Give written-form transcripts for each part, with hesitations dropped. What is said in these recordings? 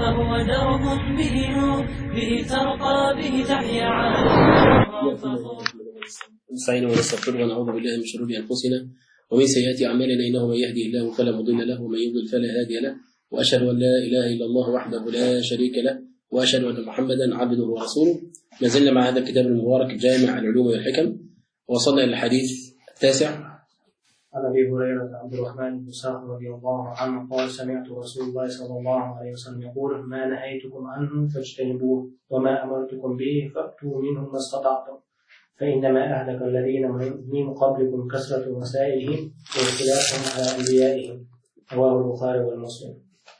فهو درب به نور، به ترقى، به تحيا عالم. نستعين ونستغفره ونعوذ بالله من شرور انفسنا ومن سيئات اعمالنا، انه من يهدي الله فلا مضل له ومن يضلل فلا هادي له، واشهد ان لا اله الا الله وحده لا شريك له، واشهد ان محمدا عبده ورسوله. ما زلنا مع هذا الكتاب المبارك الجامع العلوم والحكم، وصلنا الى الحديث التاسع. عن ابي هريره عبد الرحمن بن صخر رضي الله عنه قال: سمعت رسول الله صلى الله عليه وسلم يقول: ما نهيتكم عنه فاجتنبوه، وما امرتكم به فاتوا منه ما استطعتم، فانما اهلك الذين من قبلكم كثرة مسائلهم واختلافهم على انبيائهم. رواه البخاري ومسلم.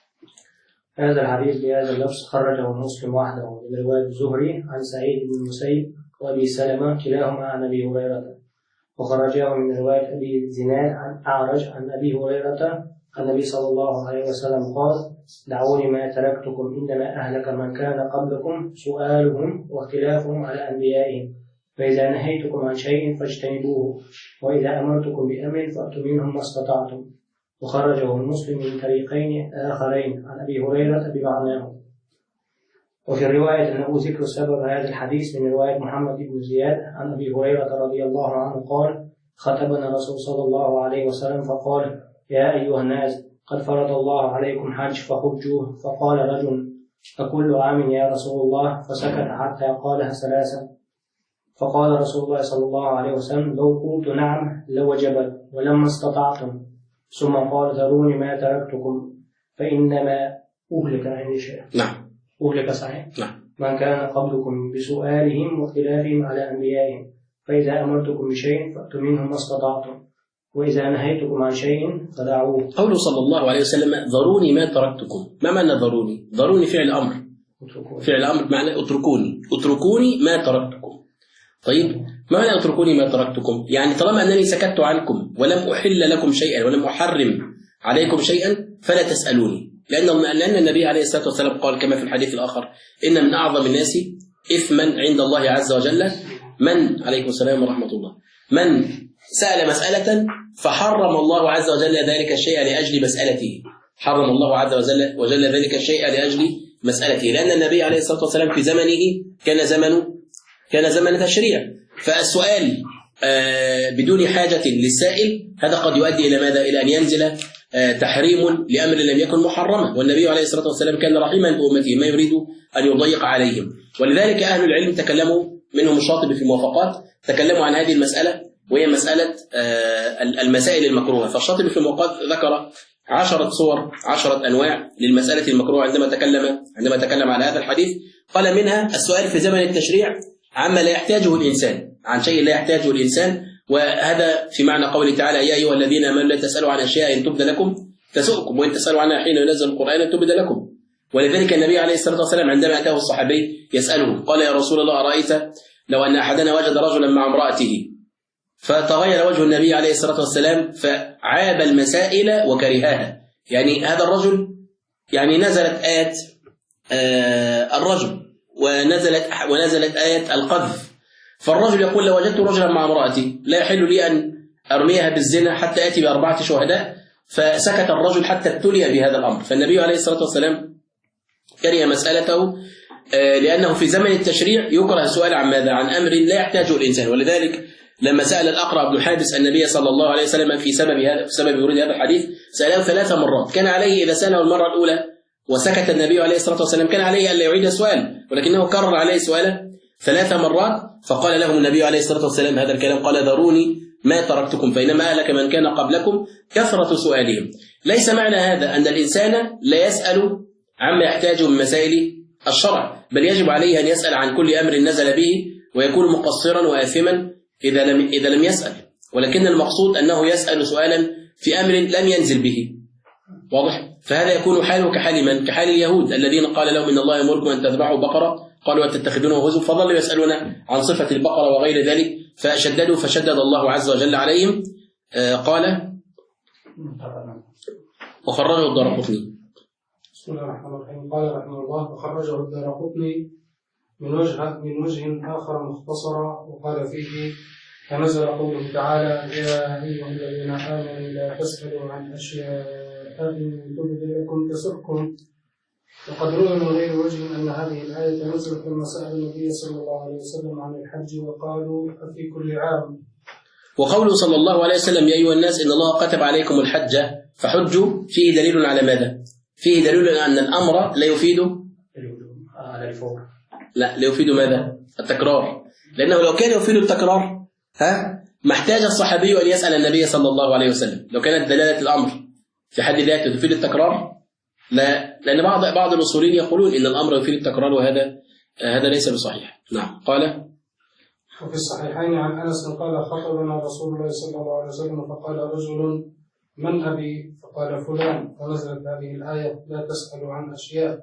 هذا الحديث بهذا اللفظ خرجه مسلم وحده من روايه الزهري عن سعيد بن المسيب وابي سلمه كلاهما عن ابي هريره، وخرجه من رواية أبي زناد عن أعرج عن أبي هريرة النبي صلى الله عليه وسلم قال: دعوني ما تركتكم، إنما أهلك من كان قبلكم سؤالهم واختلافهم على أنبيائهم، فإذا نهيتكم عن شيء فاجتنبوه، وإذا أمرتكم بأمر فأتوا منهم ما استطعتم. وخرجه المسلم من طريقين آخرين عن أبي هريرة بمعناه. وفي الرواية أنه ذكر سبب هذا الحديث من رواية محمد بن زياد عن أبي هريرة رضي الله عنه قال: خطبنا الرسول صلى الله عليه وسلم فقال: يا أيها الناس، قد فرض الله عليكم حج فحجوه. فقال رجل: أكل عام يا رسول الله؟ فسكت حتى قالها ثلاثا. فقال رسول الله صلى الله عليه وسلم: لو قلت نعم لوجبت ولما استطعتم. ثم قال: ذروني ما تركتكم فإنما أهلك عندي شيء. نعم. أهلك صحيح. نعم. من كان قبلكم بسؤالهم واختلافهم على أنبيائهم، فإذا أمرتكم بشيء فأتوا منه ما استطعتم، وإذا نهيتكم عن شيء فدعوه. قوله صلى الله عليه وسلم: ذروني ما تركتكم. ما معنى ذروني؟ ذروني فعل أمر. فعل أمر معنى اتركوني ما تركتكم. طيب، ما معنى اتركوني ما تركتكم؟ يعني طالما أنني سكت عنكم ولم أحل لكم شيئا ولم أحرم عليكم شيئا فلا تسألوني، لأن النبي عليه الصلاة والسلام قال كما في الحديث الآخر: إن من أعظم الناس إثما عند الله عز وجل من، عليكم السلام ورحمة الله، من سأل مسألة فحرم الله عز وجل ذلك الشيء لأجل مسألته. حرم الله عز وجل ذلك الشيء لأجل مسألته، لأن النبي عليه الصلاة والسلام في زمنه كان زمن تشريع، فالسؤال بدون حاجة للسائل هذا قد يؤدي إلى ماذا؟ إلى أن ينزل تحريم لأمر لم يكن محرما، والنبي عليه الصلاة والسلام كان رحيما بأمته ما يريد أن يضيق عليهم. ولذلك أهل العلم تكلموا، منهم الشاطبي في الموافقات، تكلموا عن هذه المسألة، وهي مسألة المسائل المكروهة. فالشاطبي في الموافقات ذكر 10 صور، 10 أنواع للمسألة المكروهة عندما تكلم على هذا الحديث. قال منها السؤال في زمن التشريع عما لا يحتاجه الإنسان، عن شيء لا يحتاجه الإنسان، وهذا في معنى قوله تعالى: يا أيها الذين آمنوا لا تسألوا عن أشياء إن تبد لكم تسؤكم، وإن تسألوا عنها حين ينزل القرآن إن تبد لكم. ولذلك النبي عليه الصلاة والسلام عندما أتاه الصحابي يسأله قال: يا رسول الله، أرأيت لو أن أحدنا وجد رجلا مع امرأته؟ فتغير وجه النبي عليه الصلاة والسلام فعاب المسائل وكرهاها. يعني هذا الرجل، يعني نزلت آية الرجل ونزلت آية القذف، فالرجل يقول: لو وجدت رجلا مع امرأتي لا يحل لي أن أرميها بالزنا حتى آتي ب4 شهداء. فسكت الرجل حتى ابتلي بهذا الأمر. فالنبي عليه الصلاة والسلام كره مسألته، لأنه في زمن التشريع يكره السؤال عن ماذا؟ عن أمر لا يحتاجه الإنسان. ولذلك لما سأل الأقرع بن حابس النبي صلى الله عليه وسلم في سبب ورود هذا الحديث، سأله 3 مرات. كان عليه إذا سأله المرة الأولى وسكت النبي عليه الصلاة والسلام كان عليه ألا يعيد السؤال، ولكنه كرر عليه سؤاله 3 مرات. فقال لهم النبي عليه الصلاة والسلام هذا الكلام، قال: ذروني ما تركتكم فإنما أهلك من كان قبلكم كثرة سؤالهم. ليس معنى هذا أن الإنسان لا يسأل عما يحتاجه من مسائل الشرع، بل يجب عليه أن يسأل عن كل أمر نزل به، ويكون مقصرا وآثما إذا لم يسأل. ولكن المقصود أنه يسأل سؤالا في أمر لم ينزل به. واضح؟ فهذا يكون حاله كحال من؟ كحال اليهود الذين قال لهم: إن الله يأمركم أن تذبحوا بقرة، قالوا: وتتخذونه هزوا، فظلوا يسألون عن صفة البقرة وغير ذلك، فشدد الله عز وجل عليهم. قال: وخرجه الدارقطني. بسم الله الرحمن الرحيم. قال رحمه الله: وخرجه الدارقطني من وجه آخر مختصرا، وقال فيه: فنزل قوله تعالى: يا أيها الذين آمنوا لا تسألوا عن أشياء إن تبد لكم تسؤكم، وقد روي من غير وجه أن هذه الآية نزلت لما سأل النبي صلى الله عليه وسلم عن الحج وقالوا أفي كل عام. وقوله صلى الله عليه وسلم: يا أيها الناس إن الله كتب عليكم الحج فحجوا، فيه دليل على ماذا؟ فيه دليل على أن الأمر لا يفيد على الفور. لا يفيد ماذا؟ التكرار، لأنه لو كان يفيد التكرار ما احتاج الصحابي أن يسأل النبي صلى الله عليه وسلم. لو كانت دلالة الأمر في حد ذاته تفيد التكرار، لا، لأن بعض الأصوليين يقولون إن الأمر يفيد التكرار، وهذا ليس بصحيح. نعم. قال: وفي الصحيحين عن أنس قال: خطبنا رسول الله صلى الله عليه وسلم فقال رجل: من أبي؟ فقال: فلان، فنزلت هذه الآية: لا تسألوا عن أشياء.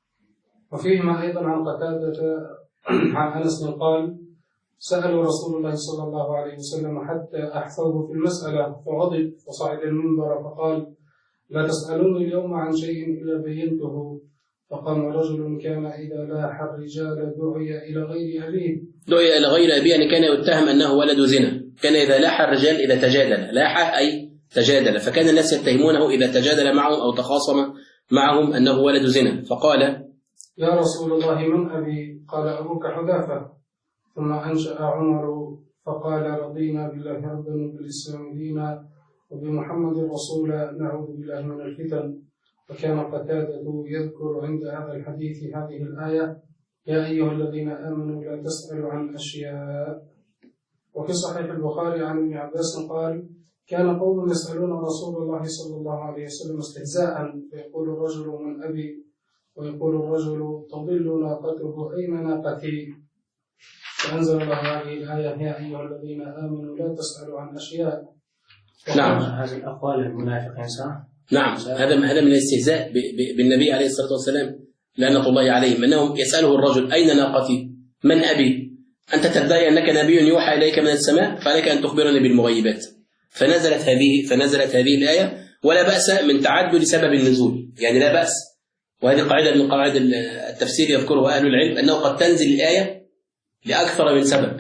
وفيهما أيضا عن قتادة عن أنس قال: سألوا رسول الله صلى الله عليه وسلم حتى أحفظه في المسألة فغضب فصعد المنبر فقال: لا تسألوني اليوم عن شيء إلا بينته. فقام رجل كان إذا لاح الرجال دعي إلى غير أبيه. دعي إلى غير أبيه يعني كان يتهم أنه ولد زنا. كان إذا لاح الرجال إذا تجادل، لاح أي تجادل، فكان الناس يتهمونه إذا تجادل معهم أو تخاصم معهم أنه ولد زنا. فقال: يا رسول الله من أبي؟ قال: أبوك حذافة. ثم أنشأ عمر فقال: رضينا بالله ربا وبالإسلام دينا وبمحمد رسولا نعوذ بالله من الفتن. وكان قتادة يذكر عند هذا الحديث هذه الآية: يا أيها الذين آمنوا لا تسألوا عن أشياء. وفي صحيح البخاري عن ابن عباس قال: كان قوم يسألون رسول الله صلى الله عليه وسلم استهزاء، فيقول الرجل: من أبي؟ ويقول الرجل: تضل ناقته، أين ناقتي؟ فأنزل الله هذه الآية: يا أيها الذين آمنوا لا تسألوا عن أشياء. نعم. هذه الأقوال المنافقين صح؟ نعم، هذا من الاستهزاء بالنبي عليه الصلاة والسلام لعنة الله عليهم، أنهم يسأله الرجل: أين ناقتي؟ من أبي؟ أنت تدعي أنك نبي يوحى إليك من السماء، فعليك أن تخبرني بالمغيبات. فنزلت هذه الآية: ولا بأس من تعدد سبب النزول، يعني لا بأس. وهذه قاعدة من قواعد التفسير يذكرها أهل العلم، أنه قد تنزل الآية لأكثر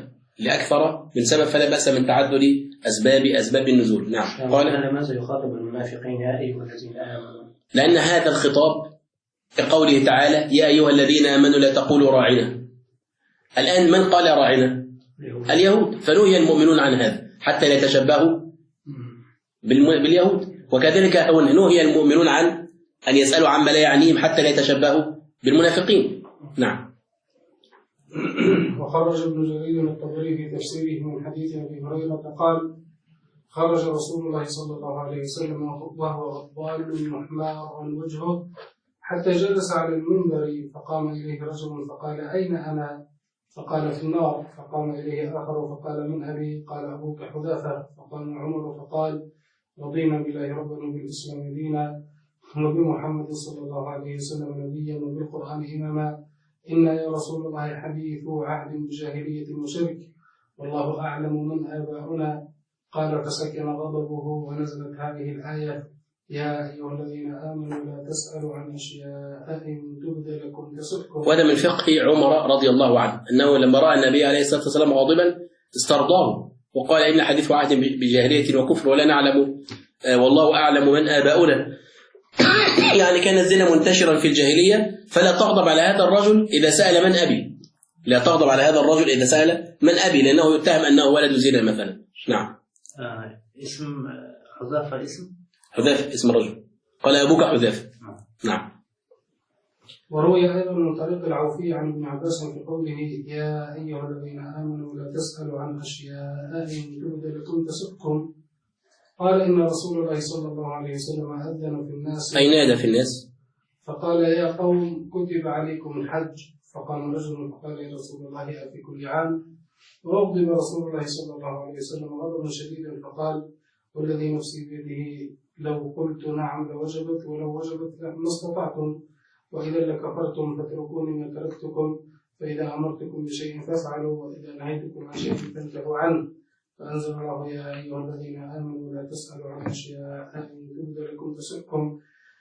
من سبب، فلا بأس من تعدد أسباب النزول. نعم. قال: لماذا يخاطب المنافقين يا أيها الذين آمنوا؟ لأن هذا الخطاب كقوله تعالى: يا أيها الذين آمنوا لا تقولوا راعنا. الآن من قال راعنا؟ اليهود، فنهي المؤمنون عن هذا حتى لا يتشبهوا باليهود. وكذلك نهي المؤمنون عن أن يسألوا عما لا يعنيهم حتى لا يتشبهوا بالمنافقين. نعم. وخرج ابن جرير الطبري في تفسيره من حديث أبي هريرة قال: خرج رسول الله صلى الله عليه وسلم وهو غضبان محمار عن وجهه حتى جلس على المنبر، فقام إليه رجل فقال: أين أنا؟ فقال: في النار. فقام إليه آخر فقال: من أبي؟ قال: أبوك حذافة. فقام عمر فقال: رضينا بالله ربا وبالإسلام دينا وبمحمد صلى الله عليه وسلم نبيا وبالقرآن إماما. إن يا رسول الله حديث عهد بجاهلية وشرك، والله أعلم من آباؤنا. قال: فسكن غضبه ونزلت هذه الآية: يا أيها الذين آمنوا لا تسألوا عن أشياء إن تبد لكم تسؤكم. وهذا من فقه عمر رضي الله عنه، أنه لما رأى النبي عليه الصلاة والسلام غاضبا استرضاه وقال: إن حديث عهد بجاهلية وكفر ولا نعلم والله أعلم من آباؤنا. يعني كان الزنا منتشرا في الجاهلية، فلا تغضب على هذا الرجل إذا سأل من أبي، لا تغضب على هذا الرجل إذا سأل من أبي، لأنه يتهم أنه ولد زنا مثلا. نعم. اسم حذافة حذافة اسم الرجل، قال: أبوك حذافة. نعم. وروي أيضا من طريق العوفي عن ابن عباس في قوله: يا أيها الذين آمنوا لا تسألوا عن أشياء إن تبد لكم تسؤكم. قال: إن رسول الله صلى الله عليه وسلم أذن في الناس. أي نادى في الناس؟ فقال: يا قوم كتب عليكم الحج. فقام رجل فقال: يا رسول الله أفي كل عام؟ وغضب رسول الله صلى الله عليه وسلم غضبا شديدا فقال: والذي نفسي بيده لو قلت نعم لوجبت، ولو وجبت ما استطعتم، وإذا لكفرتم فتركوني ما تركتكم، فإذا أمرتكم بشيء فافعلوا، وإذا نهيتكم عن شيء فانتهوا عنه. فأنزل الله: يا أيها الذين آمنوا لا تسألوا عن أشياء إن تبد لكم تسؤكم.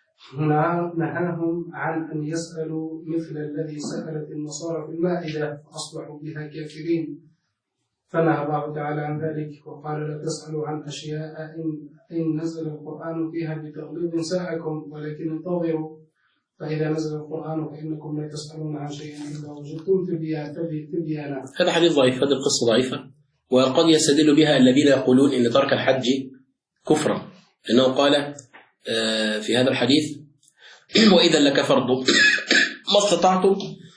نهاهم عن أن يسألوا مثل الذي سألت النصارى في المائدة فأصبحوا بها كافرين، فنهى الله تعالى عن ذلك وقال: لا تسألوا عن أشياء إن نزل القرآن فيها بتغليظ ساعكم، ولكن انتظروا فإذا نزل القرآن فإنكم لا تسألون عن شيء إلا وجدتم تبيانا. هذا حديث ضعيف، هذه القصة ضعيفة، وقد يستدل بها الذين يقولون إن ترك الحج كفرا، لأنه قال في هذا الحديث وإذا لكفرتم ما استطعتم،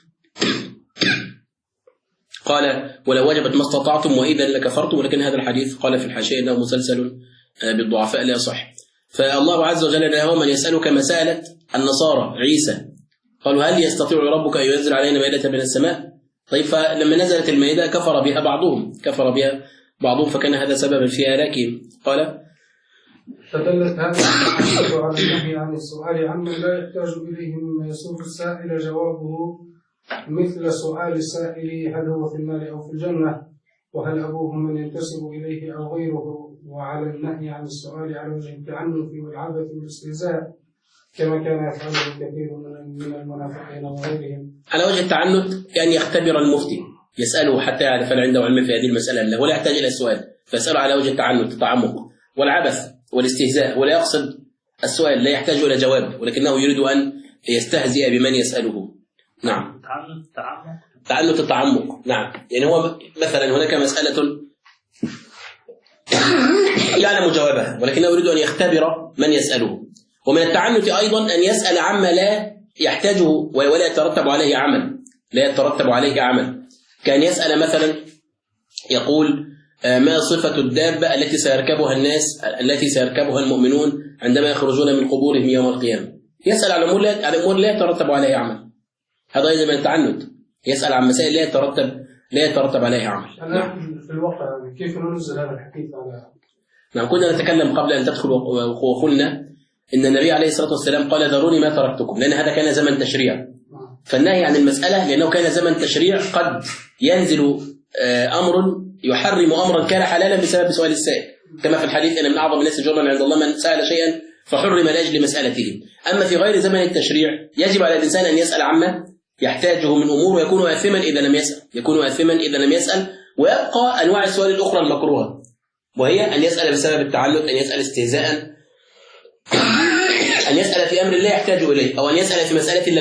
قال ولو وجبت ما استطعتم وإذا لكفرتم، ولكن هذا الحديث قال في الحاشية أنه مسلسل بالضعفاء لا يصح. فالله عز وجل نهاهم أن يسألوا كما سألت النصارى عيسى، قالوا هل يستطيع ربك أن ينزل علينا مائدة من السماء؟ طيب فلما نزلت المائدة كفر بها بعضهم فكان هذا سببا في هلاكهم. قال فدلت هذه الحديث على النهي عن السؤال عما لا يحتاج إليه مما يسوء السائل جوابه، مثل سؤال السائل هل هو في النار أو في الجنة، وهل أبوه من ينتسب إليه أو غيره، وعلى النهي عن السؤال على وجه التعنف والعبث والاستهزاء كما كان يفعله كثير من المنافقين وغيرهم. على وجه التعنت كأن يختبر المفتي، يسأله حتى يعرف هل عنده علم في هذه المسألة ولا يحتاج إلى السؤال، فيسأله على وجه التعنت التعمق والعبث والاستهزاء، ولا يقصد السؤال، لا يحتاج إلى جواب، ولكنه يريد أن يستهزئ بمن يسأله. نعم، تعنت التعمق. نعم، يعني هو مثلا هناك مسألة يعلم جوابها ولكنه يريد أن يختبر من يسأله. ومن التعنت أيضا أن يسأل عما لا يحتاجه ولا يترتب عليه عمل، كان يسأل مثلا يقول ما صفة الدابة التي سيركبها المؤمنون عندما يخرجون من قبورهم يوم القيامة، يسأل على أمور لا يترتب عليها عمل، هذا أيضا من التعنت، يسأل عن مسائل لا يترتب عليها عمل. في الواقع كيف ننزل هذا الحديث على؟ نعم، كنا نتكلم قبل أن تدخل وقلنا إن النبي عليه الصلاة والسلام قال ذروني ما تركتكم، لأن هذا كان زمن تشريع، فالنهي عن المسألة لأنه كان زمن تشريع قد ينزل أمر يحرم أمرا كان حلالا بسبب سؤال السائل، كما في الحديث أن من أعظم الناس جرما عند الله من سأل شيئا فحرم لأجل مسألته. أما في غير زمن التشريع يجب على الإنسان أن يسأل عما يحتاجه من أمور، ويكون آثما إذا لم يسأل، ويبقى أنواع السؤال الأخرى المكروهة، وهي أن يسأل بسبب التعلق، أن يسأل استهزاء، أن يسأل في أمر لا يحتاج إليه، أو أن يسأل في مسألة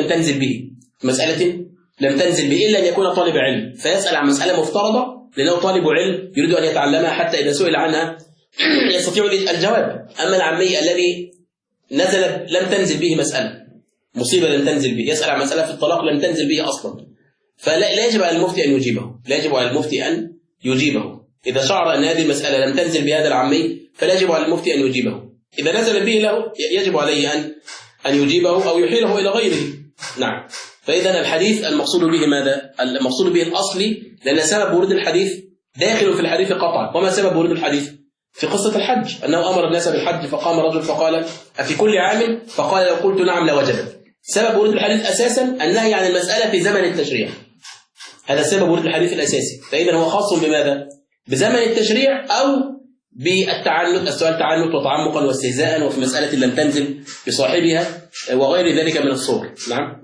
لم تنزل به إلا أن يكون طالب علم، فيسأل عن مسألة مفترضة لأنه طالب علم يريد أن يتعلمها حتى إذا سئل عنها يستطيع الجواب. أما العامي الذي لم تنزل به مسألة، مصيبة لم تنزل به، يسأل عن مسألة في الطلاق لم تنزل به أصلا، فلا يجب على المفتي أن يجيبه، إذا شعر أن هذه المسألة لم تنزل بهذا العامي فلا يجب على المفتي أن يجيبه، إذا نزل به له يجب عليه أن يجيبه أو يحيله إلى غيره. نعم، فإذا الحديث المقصود به ماذا؟ المقصود به الأصلي، لأن سبب ورود الحديث داخل في الحديث قطعا. وما سبب ورود الحديث؟ في قصة الحج، أنه أمر الناس بالحج فقام رجل فقال أفي كل عام؟ فقال لو قلت نعم لوجبت. سبب ورود الحديث أساسا النهي عن المسألة في زمن التشريع، هذا سبب ورود الحديث الأساسي، فإذا هو خاص بماذا؟ بزمن التشريع أو بالتعنت، السؤال تعنت وتعمقا واستهزاء وفي مسألة لم تنزل بصاحبها وغير ذلك من الصور. نعم.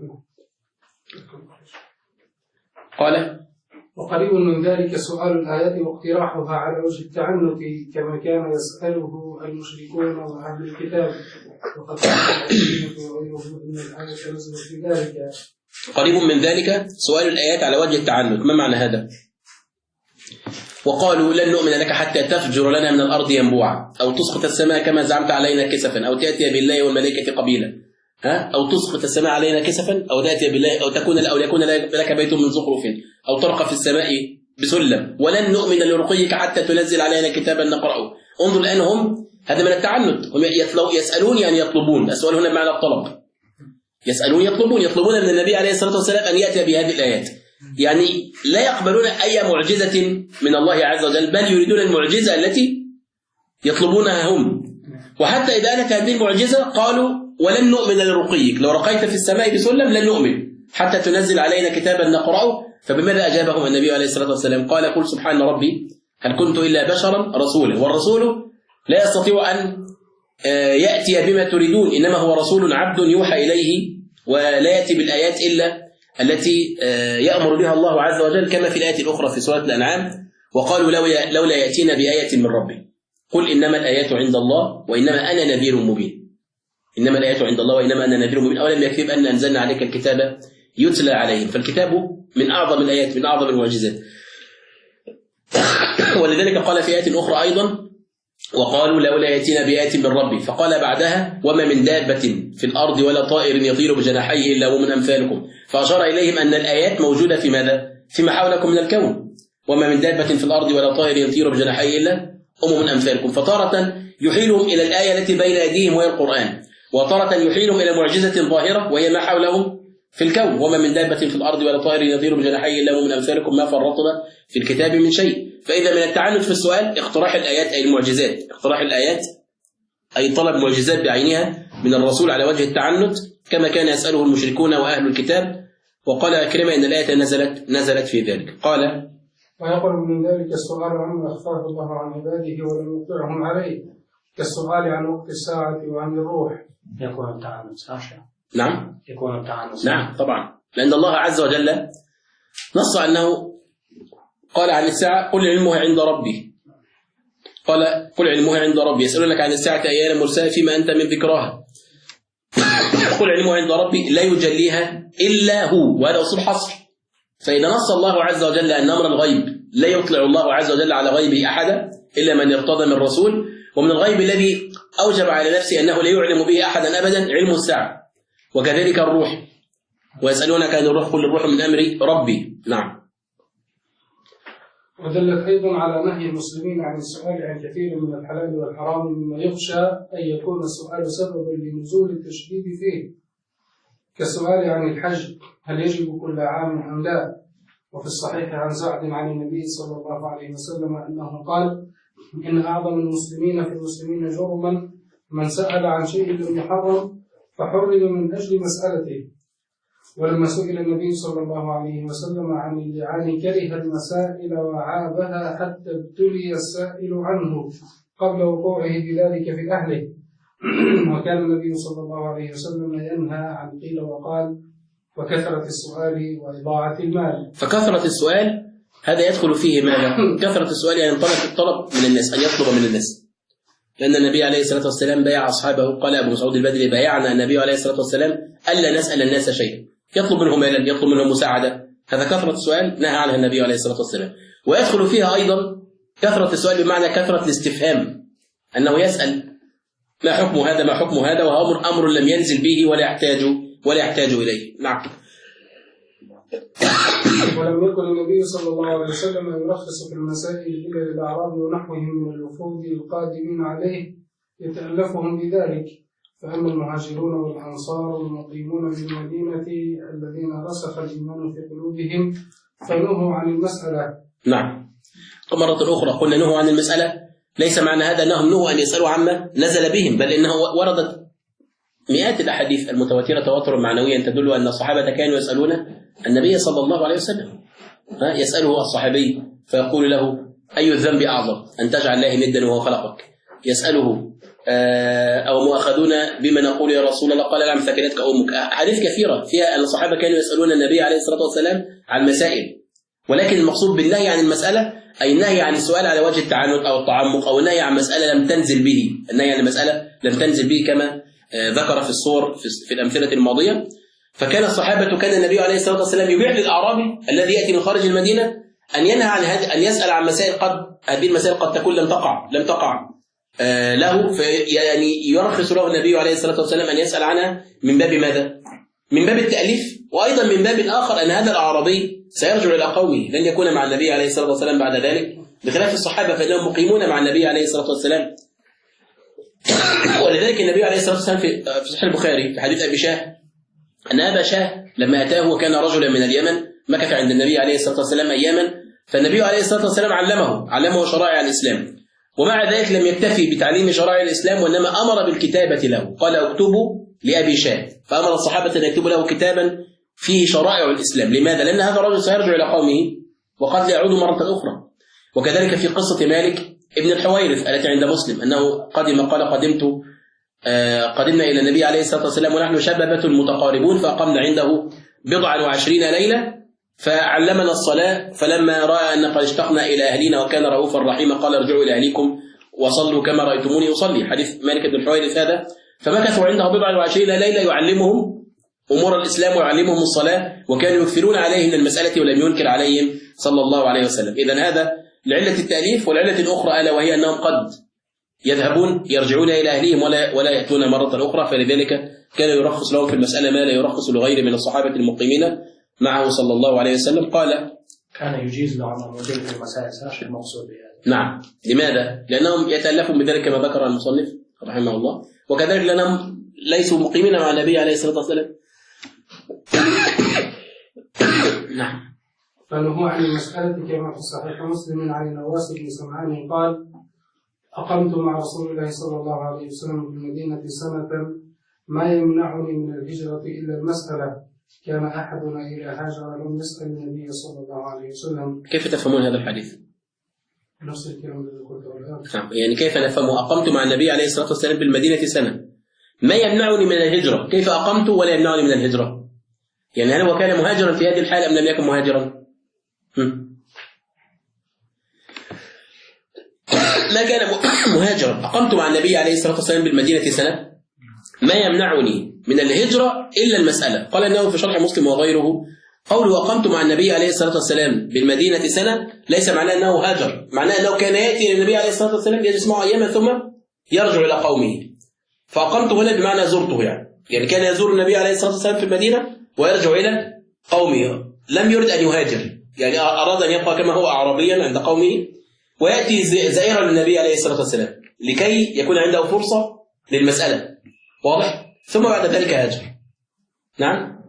قال وقريب من ذلك سؤال الآيات واقتراحها على وجه التعنت كما كان يسأله المشركون وأهل الكتاب، وقد إن الآية نزلت في ذلك. قريب من ذلك سؤال الآيات على وجه التعنت، ما معنى هذا؟ وقالوا لن نؤمن لك حتى تفجر لنا من الأرض ينبوعا أو تسقط السماء كما زعمت علينا كسفا أو تأتي بالله والملائكة قبيلا، أو تسقط السماء علينا كسفا أو تأتي بالله أو يكون لك بيت من زخرف أو ترقى في السماء بسلم ولن نؤمن لرقيك حتى تنزل علينا كتابا نقرأه. انظر الآن هم، هذا من التعنت، هم يسألون يعني يطلبون، السؤال هنا بمعنى الطلب، يسألون يطلبون من النبي عليه الصلاة والسلام أن يأتي بهذه الآيات، يعني لا يقبلون أي معجزة من الله عز وجل، بل يريدون المعجزة التي يطلبونها هم. وحتى إذا أتت هذه المعجزة قالوا ولن نؤمن لرقيك، لو رقيت في السماء بسلم لن نؤمن حتى تنزل علينا كتابا نقرأه. فبماذا أجابهم النبي عليه الصلاة والسلام؟ قال قل سبحان ربي هل كنت إلا بشرا رسولا، والرسول لا يستطيع أن يأتي بما تريدون، إنما هو رسول عبد يوحى إليه، ولا يأتي بالآيات إلا التي يأمر بها الله عز وجل، كما في الآية الأخرى في سورة الأنعام وقالوا لولا يأتينا بآية من ربه قل إنما الآيات عند الله وإنما أنا نذير مبين. إنما الآيات عند الله وإنما أنا نذير مبين أولم يكفيهم أن أنزلنا عليك الكتاب يتلى عليهم. فالكتاب من أعظم الآيات، من أعظم المعجزات. ولذلك قال في آية أخرى أيضا: وقالوا لولا يأتينا بآية من ربي، فقال بعدها: وما من دابة في الأرض ولا طائر يطير بجناحيه إلا أمم أمثالكم. فأشار إليهم أن الآيات موجودة في ماذا؟ فيما حولكم من الكون. وما من دابة في الأرض ولا طائر يطير بجناحيه إلا أمم أمثالكم. فطارة يحيلهم إلى الآية التي بين أيديهم وهي القرآن، وطارة يحيلهم إلى معجزة ظاهرة وهي ما حولهم في الكون. وما من دابة في الأرض ولا طائر يطير بجناحيه إلا أمم أمثالكم ما فرطنا في الكتاب من شيء. فإذا من التعنت في السؤال اقتراح الآيات أي المعجزات، اقتراح الآيات أي طلب معجزات بعينها من الرسول على وجه التعنت كما كان يسأله المشركون وأهل الكتاب. وقال أكرمة إن الآية نزلت في ذلك. قال: ويقرب من ذلك السؤال عما أخفاه الله عن عباده ولم يطلعهم عليه، كالسؤال عن وقت الساعة وعن الروح. يكون التعنت صحيح. نعم يكون التعنت. نعم طبعا، لأن الله عز وجل نص أنه قال عن الساعة: قل علمها عند ربي. قال: قل علمها عند ربي، يسألونك عن الساعة أيان مرساها فيما أنت من ذكراها. قل علمها عند ربي لا يجليها إلا هو، وهذا أصول حصر. فإذا نص الله عز وجل أن أمر الغيب لا يطلع الله عز وجل على غيبه أحدا إلا من ارتضى من رسول، ومن الغيب الذي أوجب على نفسه أنه لا يعلم به أحدا أبدا علم الساعة، وكذلك الروح. ويسألونك عن الروح قل الروح من أمر ربي. نعم. ودلت أيضا على نهي المسلمين عن السؤال عن كثير من الحلال والحرام مما يخشى أن يكون السؤال سببا لنزول التشديد فيه، كالسؤال عن الحج هل يجب كل عام أم لا. وفي الصحيح عن سعد عن النبي صلى الله عليه وسلم أنه قال: إن أعظم المسلمين في المسلمين جرما من سأل عن شيء محرم فحرم من أجل مسألته. ولما سئل النبي صلى الله عليه وسلم عن اللعان كره المسائل وعابها حتى ابتلي السائل عنه قبل وقوعه بذلك في أهله. وكان النبي صلى الله عليه وسلم ينهى عن قيل وقال وكثرة السؤال وإضاعة المال. فكثرة السؤال هذا يدخل فيه ماذا؟ كثرة السؤال يعني الطلب من الناس، أن يطلب من الناس. لأن النبي عليه الصلاة والسلام بايع أصحابه، قال أبو مسعود البدري: بايعنا النبي عليه الصلاة والسلام ألا نسأل الناس شيئا، يطلب منهم مالا، يطلب منهم مساعدة. هذا كثرة السؤال نهى عنها النبي عليه الصلاة والسلام. ويدخل فيها أيضا كثرة السؤال بمعنى كثرة الاستفهام، أنه يسأل: ما حكم هذا، ما حكم هذا، وهو أمر لم ينزل به ولا يحتاج إليه. نعم. ولم يكن النبي صلى الله عليه وسلم يرخص في المسائل إلا للأعراب ونحوهم من الوفود القادمين عليه يتألفهم بذلك. فأما المهاجرون والأنصار والمقيمون بالمدينة الذين رسخ الإيمان في قلوبهم فنهوا عن المسألة. نعم. مرة أخرى قلنا نهوا عن المسألة، ليس معنى هذا أنهم نهوا أن يسألوا عما نزل بهم، بل إنه وردت مئات الأحاديث المتواترة تواترا معنويا تدل أن الصحابة كانوا يسألون النبي صلى الله عليه وسلم. يسأله الصحابي فيقول له: أي الذنب أعظم، أن تجعل الله ندا وهو خلقك؟ يسأله: أو مؤاخذون بما نقول يا رسول الله؟ قال: نعم ثكلتك أمك. أحاديث كثيرة فيها أن الصحابة كانوا يسألون النبي عليه الصلاة والسلام عن مسائل، ولكن المقصود بالنهي عن المسألة أي النهي عن السؤال على وجه التعنت أو التعمق، أو النهي عن مسألة لم تنزل به، النهي عن المسألة لم تنزل به كما ذكر في الصور في الأمثلة الماضية. فكان الصحابة كان النبي عليه الصلاة والسلام يبيع للأعرابي الذي يأتي من خارج المدينة أن ينهى عن أن يسأل عن مسائل هذه المسائل قد تكون لم تقع له، يعني يرخص له النبي عليه الصلاة والسلام أن يسأل عنها من باب ماذا؟ من باب التأليف، وأيضا من باب آخر أن هذا الأعرابي سيرجع إلى قومه، لن يكون مع النبي عليه الصلاة والسلام بعد ذلك، بخلاف الصحابة فإنهم مقيمون مع النبي عليه الصلاة والسلام. ولذلك النبي عليه الصلاة والسلام في صحيح البخاري في حديث أبي شاه أن أبا شاه لما أتاه وكان رجلا من اليمن مكث عند النبي عليه الصلاة والسلام أياما، فالنبي عليه الصلاة والسلام علمه شرائع الإسلام، ومع ذلك لم يكتفي بتعليم شرائع الإسلام وإنما أمر بالكتابة له، قال: اكتبوا لأبي شاه، فأمر الصحابة أن يكتبوا له كتابا فيه شرائع الإسلام. لماذا؟ لأن هذا الرجل سيرجع إلى قومه وقد لا يعود مرة أخرى. وكذلك في قصة مالك ابن الحويرث التي عند مسلم أنه قال: قدمنا إلى النبي عليه الصلاة والسلام ونحن شبابة متقاربون، فأقمنا عنده 29 ليلة، فعلمنا الصلاة، فلما رأى أن قد اشتقنا إلى أهلنا وكان رؤوفا رحيما قال: ارجعوا إلى أهليكم وصلوا كما رأيتموني أصلي. حديث مالك بن الحويرث هذا فمكثوا عنده 24 ليلة يعلمهم أمور الإسلام ويعلمهم الصلاة، وكانوا يكثرون عليه من المسألة ولم ينكر عليهم صلى الله عليه وسلم. إذن هذا لعلة التأليف. والعلة الأخرى ألا وهي أنهم قد يذهبون يرجعون إلى أهليهم ولا يأتون مرة أخرى، فلذلك كان يرخص لهم في المسألة ما لا يرخص لغيره من الصحابة المقيمين معه صلى الله عليه وسلم. قال كان يجيز لهم أن يدل في المسائل سنة المقصود بهذا. نعم. لماذا؟ لأنهم يتألفون بذلك كما ذكر المصنف رحمه الله، وكذلك لأنهم ليسوا مقيمين مع النبي عليه الصلاة والسلام. نعم. فنهوا عن المسألة كما في صحيح مسلم عن النواس بن سمعان قال: أقمت مع رسول الله صلى الله عليه وسلم في المدينة سنة ما يمنعني من الهجرة إلا المسألة، كان أحدنا إذا هاجر لم يسأل النبي صلى الله عليه وسلم. كيف تفهمون هذا الحديث؟ نفس الكلام الذي قلته الآن. نعم. يعني كيف نفهمه؟ أقمت مع النبي عليه الصلاة والسلام بالمدينة سنة ما يمنعني من الهجرة، كيف أقمت ولا يمنعني من الهجرة؟ يعني هل هو كان مهاجرا في هذه الحالة أم لم يكن مهاجرا؟ ما كان مهاجرا. أقمت مع النبي عليه الصلاة والسلام بالمدينة سنة ما يمنعني من الهجرة إلا المسألة. قال أنه في شرح مسلم وغيره قوله أقمت مع النبي عليه الصلاة والسلام بالمدينة سنة ليس معناه أنه هاجر، معناه أنه كان يأتي للنبي عليه الصلاة والسلام يجلس معه أياما ثم يرجع إلى قومه. فأقمت هنا بمعنى زرته، يعني كان يزور النبي عليه الصلاة والسلام في المدينة ويرجع إلى قومه، لم يرد أن يهاجر، يعني أراد أن يبقى كما هو أعرابيا عند قومه ويأتي زائرا للنبي عليه الصلاة والسلام لكي يكون عنده فرصة للمسألة. واضح؟ ثم بعد ذلك هاجر. نعم.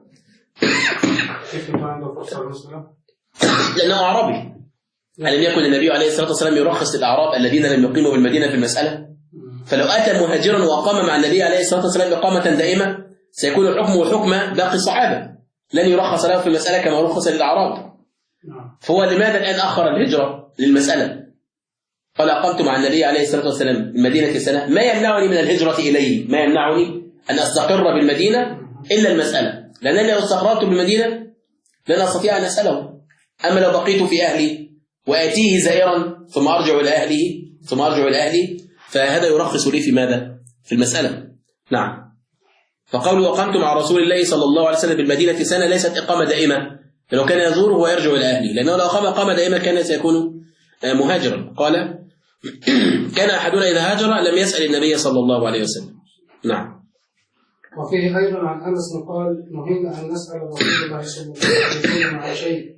كيف يكون عنده فرصة للمسألة؟ لأنه أعرابي. ألم يكن النبي عليه الصلاة والسلام يرخص للأعراب الذين لم يقيموا بالمدينة في المسألة؟ فلو أتى مهاجرا وأقام مع النبي عليه الصلاة والسلام إقامة دائمة سيكون حكمه حكم باقي الصحابة، لن يرخص له في المسألة كما رخص للأعراب. فهو لماذا الآن أخر الهجرة للمسألة؟ قال أقمت مع النبي عليه الصلاة والسلام المدينة سنة ما يمنعني من الهجرة إليه، ما يمنعني أن أستقر بالمدينة إلا المسألة، لأنني لو استقررت بالمدينة لن أستطيع أن أسأله. أما لو بقيت في أهلي وآتيه زائرا ثم أرجع إلى أهلي فهذا يرخص لي في ماذا؟ في المسألة. نعم. فقالوا وقمت مع رسول الله صلى الله عليه وسلم بالمدينة سنة ليست إقامة دائمة، فلو كان يزوره ويرجع إلى أهله، لأنه لو أقام إقامة دائمة كان سيكون مهاجرا. قال كان أحدنا إذا هاجر لم يسأل النبي صلى الله عليه وسلم. نعم. وفيه أيضا عن أنس قال نهينا أن نسأل رسول الله صلى الله عليه وسلم عن شيء،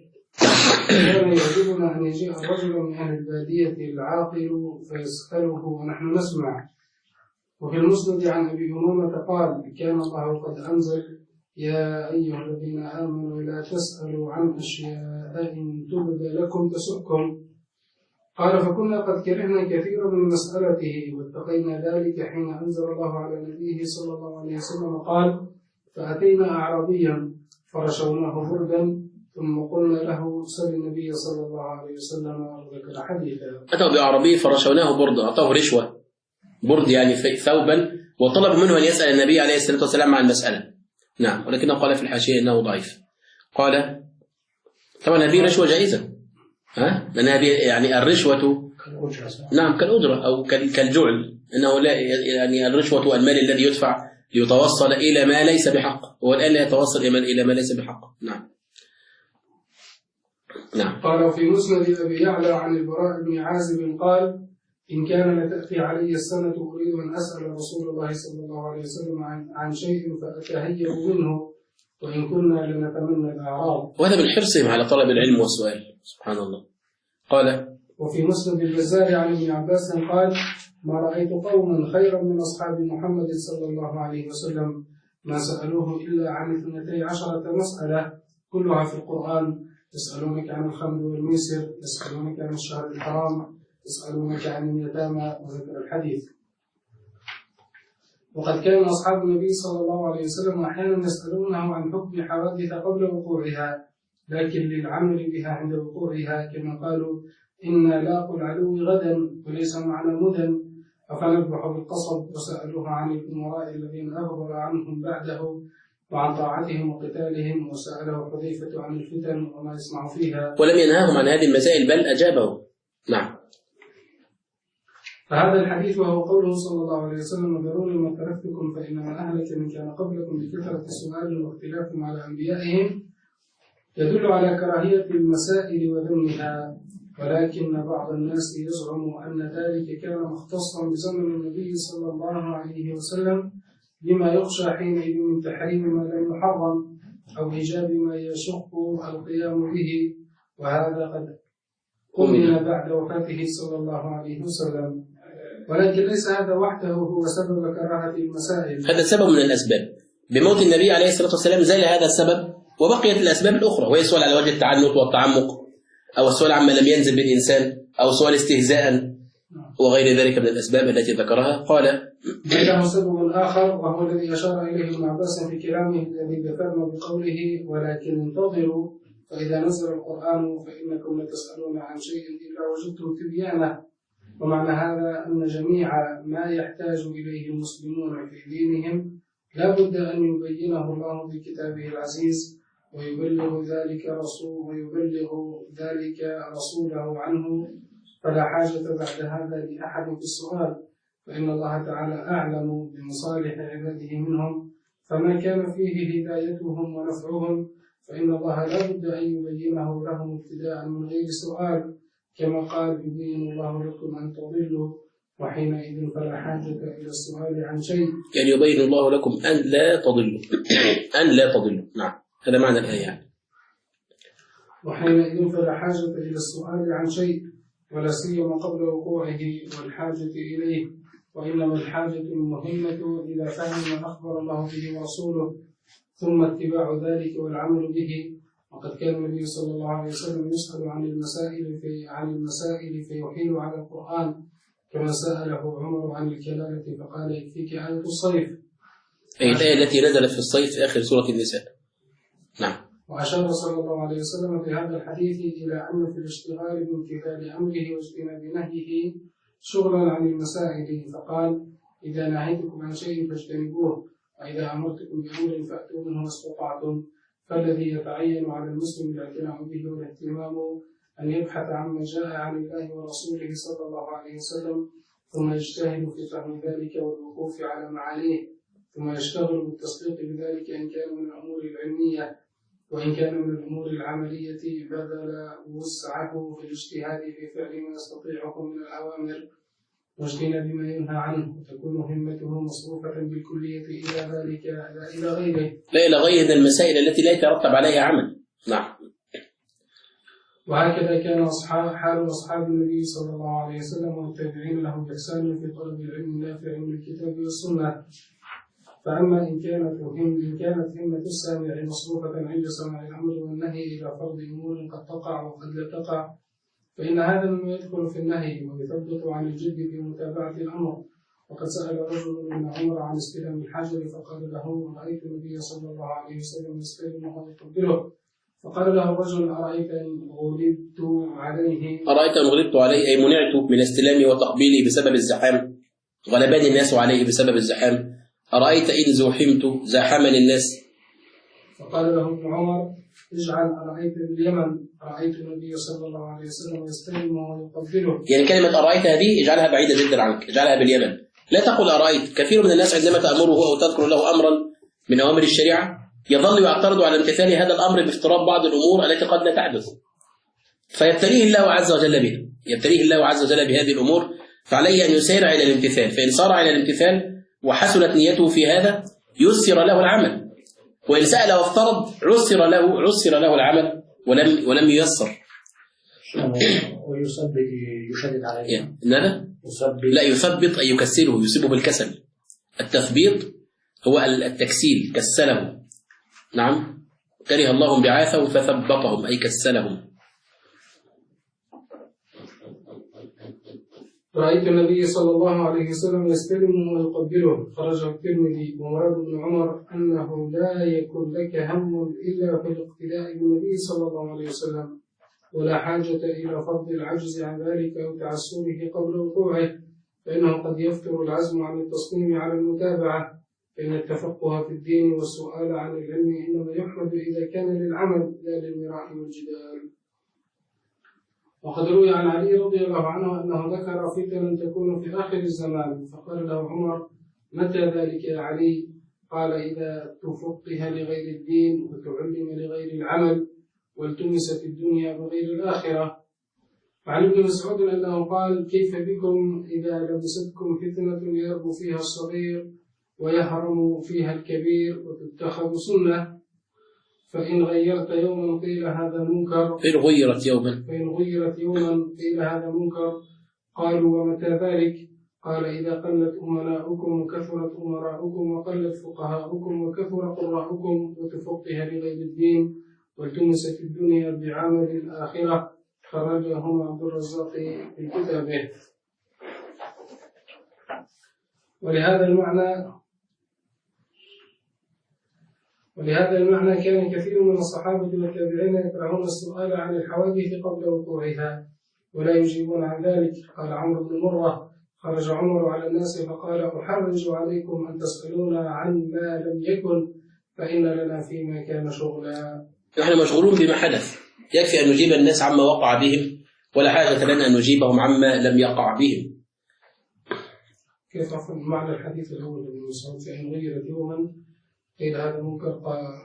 كان يعجبنا أن يجيء الرجل من أهل البادية العاقل فيسأله ونحن نسمع. وفي المسند عن أبي أمامة قال كان الله قد أنزل يا أيها الذين آمنوا لا تسألوا عن أشياء إن تبد لكم تسؤكم. قال فكنا قد كرهنا كثيرا من مسألته واتقينا ذلك حين أنزل الله على نبيه صلى الله عليه وسلم قال فأتينا أعرابيا فرشوناه بردا ثم قلنا له سل النبي صلى الله عليه وسلم وذكر حديثا. أتوا بأعرابي فرشوناه بردا، أعطاه رشوة، برد يعني ثوبا، وطلب منه أن يسأل النبي عليه الصلاة والسلام عن المسألة. نعم. ولكنه قال في الحاشية إنه ضعيف. قال طبعا هذه رشوة جائزة، لأن هذه يعني الرشوة نعم كالأجرة أو كالجعل، إنه لا يعني الرشوة المال الذي يدفع ليتوصل إلى ما ليس بحق، والآن لا يتوصل إلى ما ليس بحق. نعم. نعم. قال في مسند أبي يعلى عن البراء بن عازب قال إن كان لتأتي علي السنة أريد أن أسأل رسول الله صلى الله عليه وسلم عن شيء فأتهيأ منه وإن كنا لنتمنى الأعراض. وهذا من حرصهم على طلب العلم والسؤال، سبحان الله. قال وفي مسند البزار عن ابن عباس قال ما رأيت قوما خيرا من أصحاب محمد صلى الله عليه وسلم ما سألوه إلا عن 12 مسألة كلها في القرآن، يسألونك عن الخمر والميسر، يسألونك عن الشهر الحرام، يسألونك عن اليتامى وذكر الحديث. وقد كان أصحاب النبي صلى الله عليه وسلم أحيانا يسألونه عن حكم حوادث قبل وقوعها لكن للعمل بها عند وقوعها، كما قالوا إنا لاقوا العدو غدا وليس معنا مدن أفنذبح بالقصب، وسألوه عن الأمراء الذين أخبر عنهم بعده وعن طاعتهم وقتالهم، وسأله حذيفة عن الفتن وما يسمع فيها، ولم ينهاهم عن هذه المسائل بل أجابه. نعم. فهذا الحديث وهو قوله صلى الله عليه وسلم: ذروني ما تركتكم فإنما أهلك من كان قبلكم بكثرة سؤال واختلاف على أنبيائهم، يدل على كراهية المسائل وذمها، ولكن بعض الناس يزعم أن ذلك كان مختصا بزمن النبي صلى الله عليه وسلم لما يخشى حينئذ من تحريم ما لم يحرم أو إيجاب ما يشق القيام به، وهذا قد أمن بعد وفاته صلى الله عليه وسلم. ولكن ليس هذا وحده هو سبب كراهة المسائل. هذا سبب من الأسباب. بموت النبي عليه الصلاة والسلام زال هذا السبب، وبقيت الأسباب الأخرى، وهي السؤال على وجه التعنت والتعمق، أو السؤال عما لم ينزل بالإنسان، أو سؤال استهزاء وغير ذلك من الأسباب التي ذكرها. قال: له سبب آخر وهو الذي أشار إليه ابن عباس في كلامه الذي ذكرنا بقوله: ولكن انتظروا فإذا نزل القرآن فإنكم لتسألون عن شيء إلا وجدتم تبيانه. ومعنى هذا أن جميع ما يحتاج إليه المسلمون في دينهم لا بد أن يبينه الله في كتابه العزيز، ويبلغ ذلك رسوله عنه، فلا حاجة بعد هذا لأحد في السؤال، فإن الله تعالى أعلم بمصالح عباده منهم، فما كان فيه هدايتهم ونفعهم فإن الله لا بد أن يبينه لهم ابتداء من غير سؤال، كما قال: يبين الله لكم أن تضلوا وحينئذ فلا حاجة إلى السؤال عن شيء. يعني يبين الله لكم أن لا تضلوا أن لا تضلوا. نعم، هذا معنى الآية. وحينئذ فلا حاجة إلى السؤال عن شيء، ولا سيما قبل وقوعه والحاجة إليه، وإنما الحاجة المهمة إلى فهم ما أخبر الله به ورسوله، ثم اتباع ذلك والعمل به. وقد كان النبي صلى الله عليه وسلم يسأل عن المسائل فيحيل على القرآن، كما سأله عمر عن الكلالة فقال: يكفيك آية الصيف، أي الآية التي نزلت في الصيف في آخر سورة النساء. نعم. وأشار صلى الله عليه وسلم في هذا الحديث إلى أن في الاشتغال بامتثال أمره واجتناب نهيه شغلا عن المسائل، فقال: إذا نهيتكم عن شيء فاجتنبوه، وإذا أمرتكم بأمر فأتوا منه ما استطعتم. فالذي يتعين على المسلم الاعتناء به والاهتمام أن يبحث عما جاء عن الله ورسوله صلى الله عليه وسلم، ثم يجتهد في فهم ذلك والوقوف على معانيه، ثم يشتغل بالتصديق بذلك إن كان من الأمور العلمية، وإن كان من الأمور العملية بذل وسعه في الاجتهاد في فعل ما يستطيعه من الأوامر واجتناب بما ينهى عنه، وتكون همته مصروفة بالكلية إلى ذلك لا إلى غيره، لا إلى غير المسائل التي لا يترتب عليها عمل. نعم. وهكذا كان حال أصحاب النبي صلى الله عليه وسلم والتابعين لهم بإحسان في طلب العلم النافع من الكتاب والسنة. فأما إن كانت همة السامع مصروفة عند سماع الأمر والنهي إلى فرض أمور قد تقع وقد لا تقع، فإن هذا مما يدخل في النهي ويثبت عن الجد في متابعة الأمر. وقد سأل رجل من عمر عن استلام الحجر فقال له: رأيت النبي صلى الله عليه وسلم يستلمه ويقبله. فقال له الرجل: أرأيت إن غلبت عليه أي منعت من استلامه وتقبيله بسبب الزحام، غلبني الناس عليه بسبب الزحام. أرأيت إن زحمت زاحمني الناس. فقال له ابن عمر: اجعل أرأيت باليمن، رأيت النبي صلى الله عليه وسلم يستلمه ويقبله. يعني كلمة أرأيت هذه اجعلها بعيدة جدا عنك، اجعلها باليمن، لا تقل أرأيت. كثير من الناس عندما تأمره أو تذكر له أمرا من أوامر الشريعة يظل يعترض على امتثال هذا الأمر بافتراض بعض الأمور التي قد لا تحدث، فيبتليه الله عز وجل بها، يبتليه الله عز وجل بهذه الأمور، فعليه أن يسارع إلى الامتثال. فإن سارع إلى الامتثال وحسنت نيته في هذا يسر له العمل، وإن سأل وافترض عسر له العمل ولم ييسر. ويثبت يشدد عليه. ماذا؟ لا، يثبت أي يكسله، يصيبه بالكسل. التثبيط هو التكسيل، كسله. نعم، كره الله بعاثهم فثبطهم أي كسلهم. رأيت النبي صلى الله عليه وسلم يستلمه ويقبله، خرجه الترمذي. ومراد ابن عمر أنه لا يكون لك هم إلا في الاقتداء بالنبي صلى الله عليه وسلم، ولا حاجة إلى فرض العجز عن ذلك أو تعسره قبل وقوعه، فإنه قد يفتر العزم عن التصميم على المتابعة، فإن التفقه في الدين والسؤال عن العلم إنما يحمد إذا كان للعمل لا للمراء والجدال. وقد روي عن علي رضي الله عنه أنه ذكر فتنة تكون في آخر الزمان، فقال له عمر: متى ذلك يا علي؟ قال: إذا تفقه لغير الدين وتعلم لغير العمل والتمست الدنيا بغير الآخرة. وعن ابن مسعود أنه قال: كيف بكم إذا لبستكم فتنة يربو فيها الصغير ويهرم فيها الكبير وتتخذ سنة، فإن غيرت يوما قيل هذا منكر، فإن غيرت يوما قيل هذا منكر. قالوا: ومتى ذلك؟ قال: إذا قلت أمناؤكم وكثرت أمراؤكم وقلت فقهاؤكم وكثر قراؤكم وتفقه لغير الدين والتمست الدنيا بعمل الآخرة. خرجهما عبد الرزاق في كتابه. ولهذا المعنى كان كثير من الصحابة والتابعين يكرهون السؤال عن الحوادث قبل وقوعها ولا يجيبون عن ذلك. قال عمرو بن مرة: خرج عمر على الناس فقال: أحرج عليكم أن تسألونا عن ما لم يكن فإن لنا فيما كان شغلا. نحن مشغولون بما حدث، يكفي أن نجيب الناس عما وقع بهم، ولا حاجة لنا أن نجيبهم عما لم يقع بهم. كيف أفهم معنى الحديث الأول من مسعود: فإن غيرت يوما قيل هذا منكر؟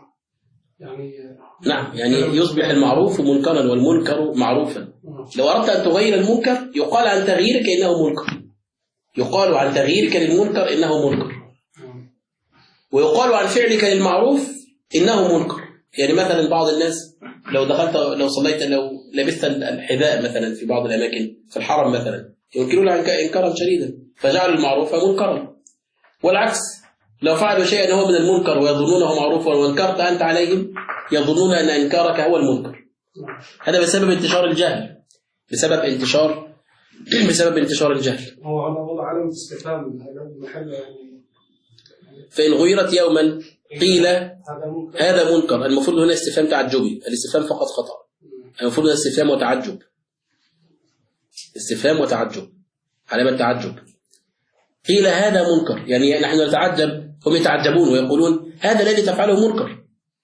نعم، يعني يصبح المعروف منكرا والمنكر معروفا. لو أردت أن تغير المنكر يقال عن تغييرك إنه منكر، يقال عن تغييرك للمنكر إنه منكر، ويقال عن فعلك للمعروف إنه منكر. يعني مثلا بعض الناس لو صليت، لو لبست الحذاء مثلا في بعض الأماكن في الحرم مثلا ينكرون عنك إنكارا شديدا فجعلوا المعروف منكرا، والعكس لو فعلوا شيئا هو من المنكر ويظنونه معروفا وانكرت أنت عليهم يظنون أن إنكارك هو المنكر. هذا بسبب انتشار الجهل، بسبب انتشار الجهل. هو على وضع علامة استفهام محل فإن غيرت يوما قيل هذا منكر. المفروض هنا استفهام تعجبي، الاستفهام فقط خطأ، المفروض هنا استفهام وتعجب، استفهام وتعجب، علامة تعجب. قيل هذا منكر، يعني نحن نتعجب، هم يتعجبون ويقولون هذا الذي تفعله منكر.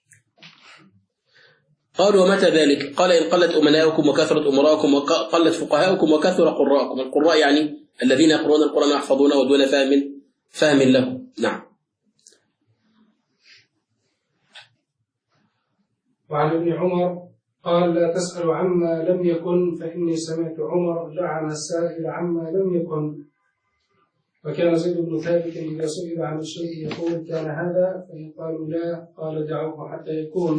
قالوا: ومتى ذلك؟ قال: إن قلت أمناؤكم وكثرت أمراؤكم وقلت فقهاؤكم وكثر قراءكم. القراء يعني الذين يقرؤون القرآن ويحفظونه ودون فهم له. نعم. وعن ابن عمر قال: لا تسأل عما لم يكن فإني سمعت عمر لعن السائل عما لم يكن. وكان زيد بن ثابت إذا سئل عن الشيء يقول: كان هذا؟ فإن قالوا لا قال: دعوه حتى يكون.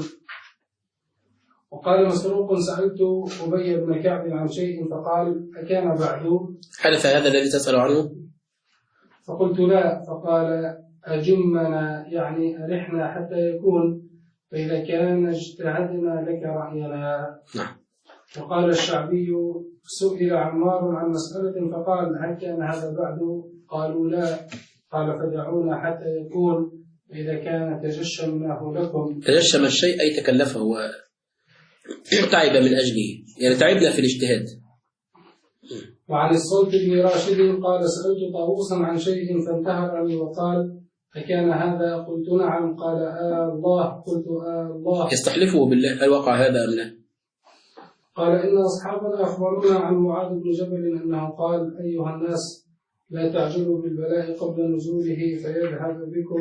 وقال مسروق: سألت أبي بن كعب عن شيء فقال: أكان بعد؟ حدث هذا الذي تسأل عنه؟ فقلت: لا. فقال: أجمنا، يعني أرحنا حتى يكون، فإذا كان اجتهدنا لك رأينا. نعم. وقال الشعبي: سئل عمار عن مسألة فقال: هل كان هذا بعد؟ قالوا: لا. قال: فدعونا حتى يكون، فإذا كان تجشمناه لكم. تجشم الشيء أي تكلفه وتعب من أجله، يعني تعبنا في الاجتهاد. وعن الصلت بن راشد قال: سألت طاووسا عن شيء فانتهرني وقال: أكان هذا؟ قلت: نعم. قال: الله. قلت: الله. يستحلفه بالله، هل وقع هذا أم لا؟ قال: إن أصحابنا أخبرونا عن معاذ بن جبل أنه قال: أيها الناس، لا تعجلوا بالبلاء قبل نزوله فيذهب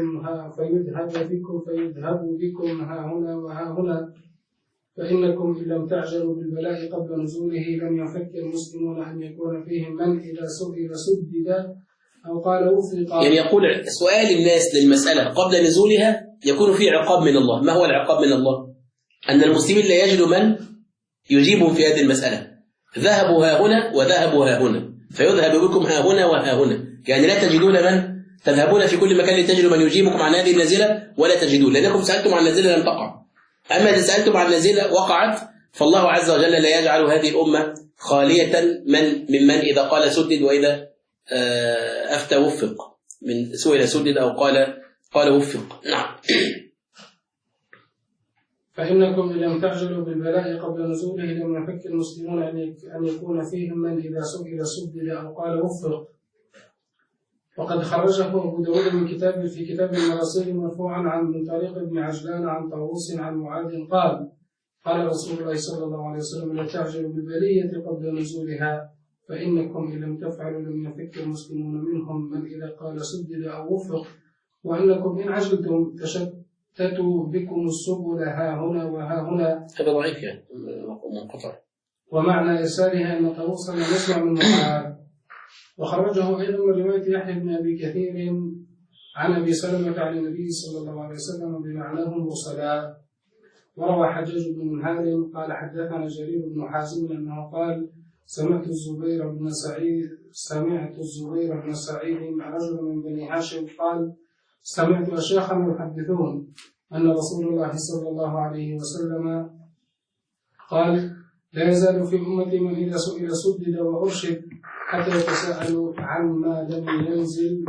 بكم ها هنا وها هنا، فإنكم إن لم تعجلوا بالبلاء قبل نزوله لم يفك المسلمون أن يكون فيهم من إذا سئل سدد أو قال وفق. يعني يقول سؤال الناس للمسألة قبل نزولها يكون فيه عقاب من الله. ما هو العقاب من الله؟ أن المسلمين لا يجدوا من يجيبهم في هذه المسألة. ذهبوا ها هنا وذهبوا ها هنا، فيذهب بكم ها هنا وها هنا، يعني لا تجدون من تذهبون في كل مكان لتجدوا من يجيبكم عن هذه النازلة ولا تجدون، لأنكم سألتم عن النازلة لم تقع. أما إذا سألتم عن النازلة وقعت، فالله عز وجل لا يجعل هذه الأمة خالية ممن إذا قال سدد وإذا أفتى وفق، من سئل سدد أو قال وفق. نعم. فإنكم إن لم تعجلوا بالبلاء قبل نزوله لم يفك المسلمون أن يكون فيهم من إذا سئل سدد أو قال وفق. وقد خرجه أبو داود في كتاب المراسيل مرفوعا عن من طريق ابن عجلان عن طاووس عن معاذ قال: قال رسول الله صلى الله عليه وسلم: لا تعجلوا بالبلية قبل نزولها، فإنكم إن لم تفعلوا لم يفك المسلمون منهم من إذا قال سدد أو وفق، وإنكم إن عجلتم تشتتوا بكم السبل ها هنا وها هنا. هذا ضعيف يعني منقطع. ومعنى إرسالها أن طاووسا لم يسمع من معاذ. وخرجه أيضا من رواية يحيى بن أبي كثير عن أبي سلمة عن النبي صلى الله عليه وسلم بمعناه مرسلا. وروى حجاج بن منهال قال حدثنا جرير بن حازم أنه قال: سمعت الزبير بن سعيد مع رجل من بني هاشم قال: سمعت أشياخا يحدثون أن رسول الله صلى الله عليه وسلم قال: لا يزال في أمتي من إذا سئل سدد وأرشد حتى يتساءلوا عن ما لم ينزل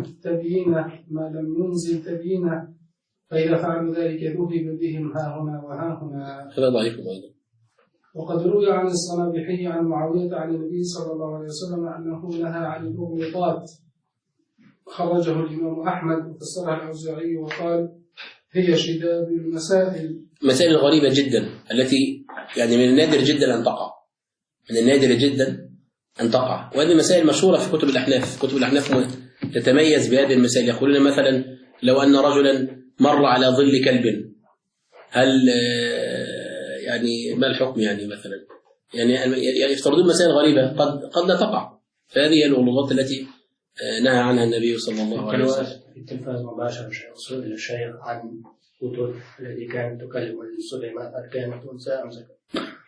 تبيينه، فإذا فعلوا ذلك ذهب بهم ها هنا وها هنا. هذا ضعيف أيضا. وقد روي عن الصنابحي عن معاوية عن النبي صلى الله عليه وسلم أنه نهى عن المغلطات، خرجه الإمام أحمد وفسرها الأوزاعي وقال: هي شداد المسائل. مسائل غريبة جدا التي يعني من النادر جدا أن تقع، من النادر جدا أن تقع، وهذه مسائل مشهورة في كتب الأحناف. كتب الأحناف تتميز بهذه المسائل. يقولون مثلا: لو أن رجلا مر على ظل كلب، هل يعني ما الحكم يعني مثلا؟ يعني يفترضون مسائل غريبة قد لا تقع. فهذه هي الغلظات التي نهى عنها النبي صلى الله عليه وسلم. في التلفاز مباشرة سئل الشيخ عن الكتب التي كانت تكلم سليمان هل كانت أنثى أم ذكر؟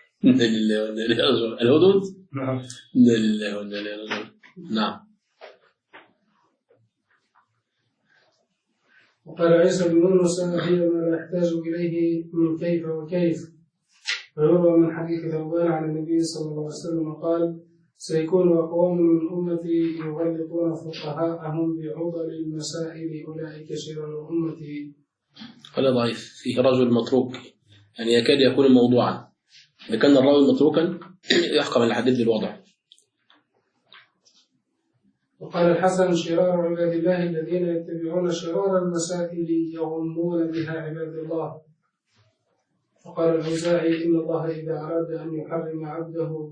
الهدود؟ نعم. نعم. وقال عيسى بن يونس: هي ما لا يحتاج إليه من كيف وكيف. ويروى من حديث ثوبان عن النبي صلى الله عليه وسلم قال: سيكون أقوام من أمتي يغلطون فقهاءهم بعضل المسائل أولئك شرار أمتي. قال ضعيف، فيه رجل متروك، يعني يكاد يكون موضوعا. إذا كان الراوي متروكا يحكم على الحديث بالوضع. وقال الحسن: شرار عباد الله الذين يتبعون شرار المسائل يغمون بها عباد الله. وقال الأوزاعي: إن الله إذا أراد أن يحرم عبده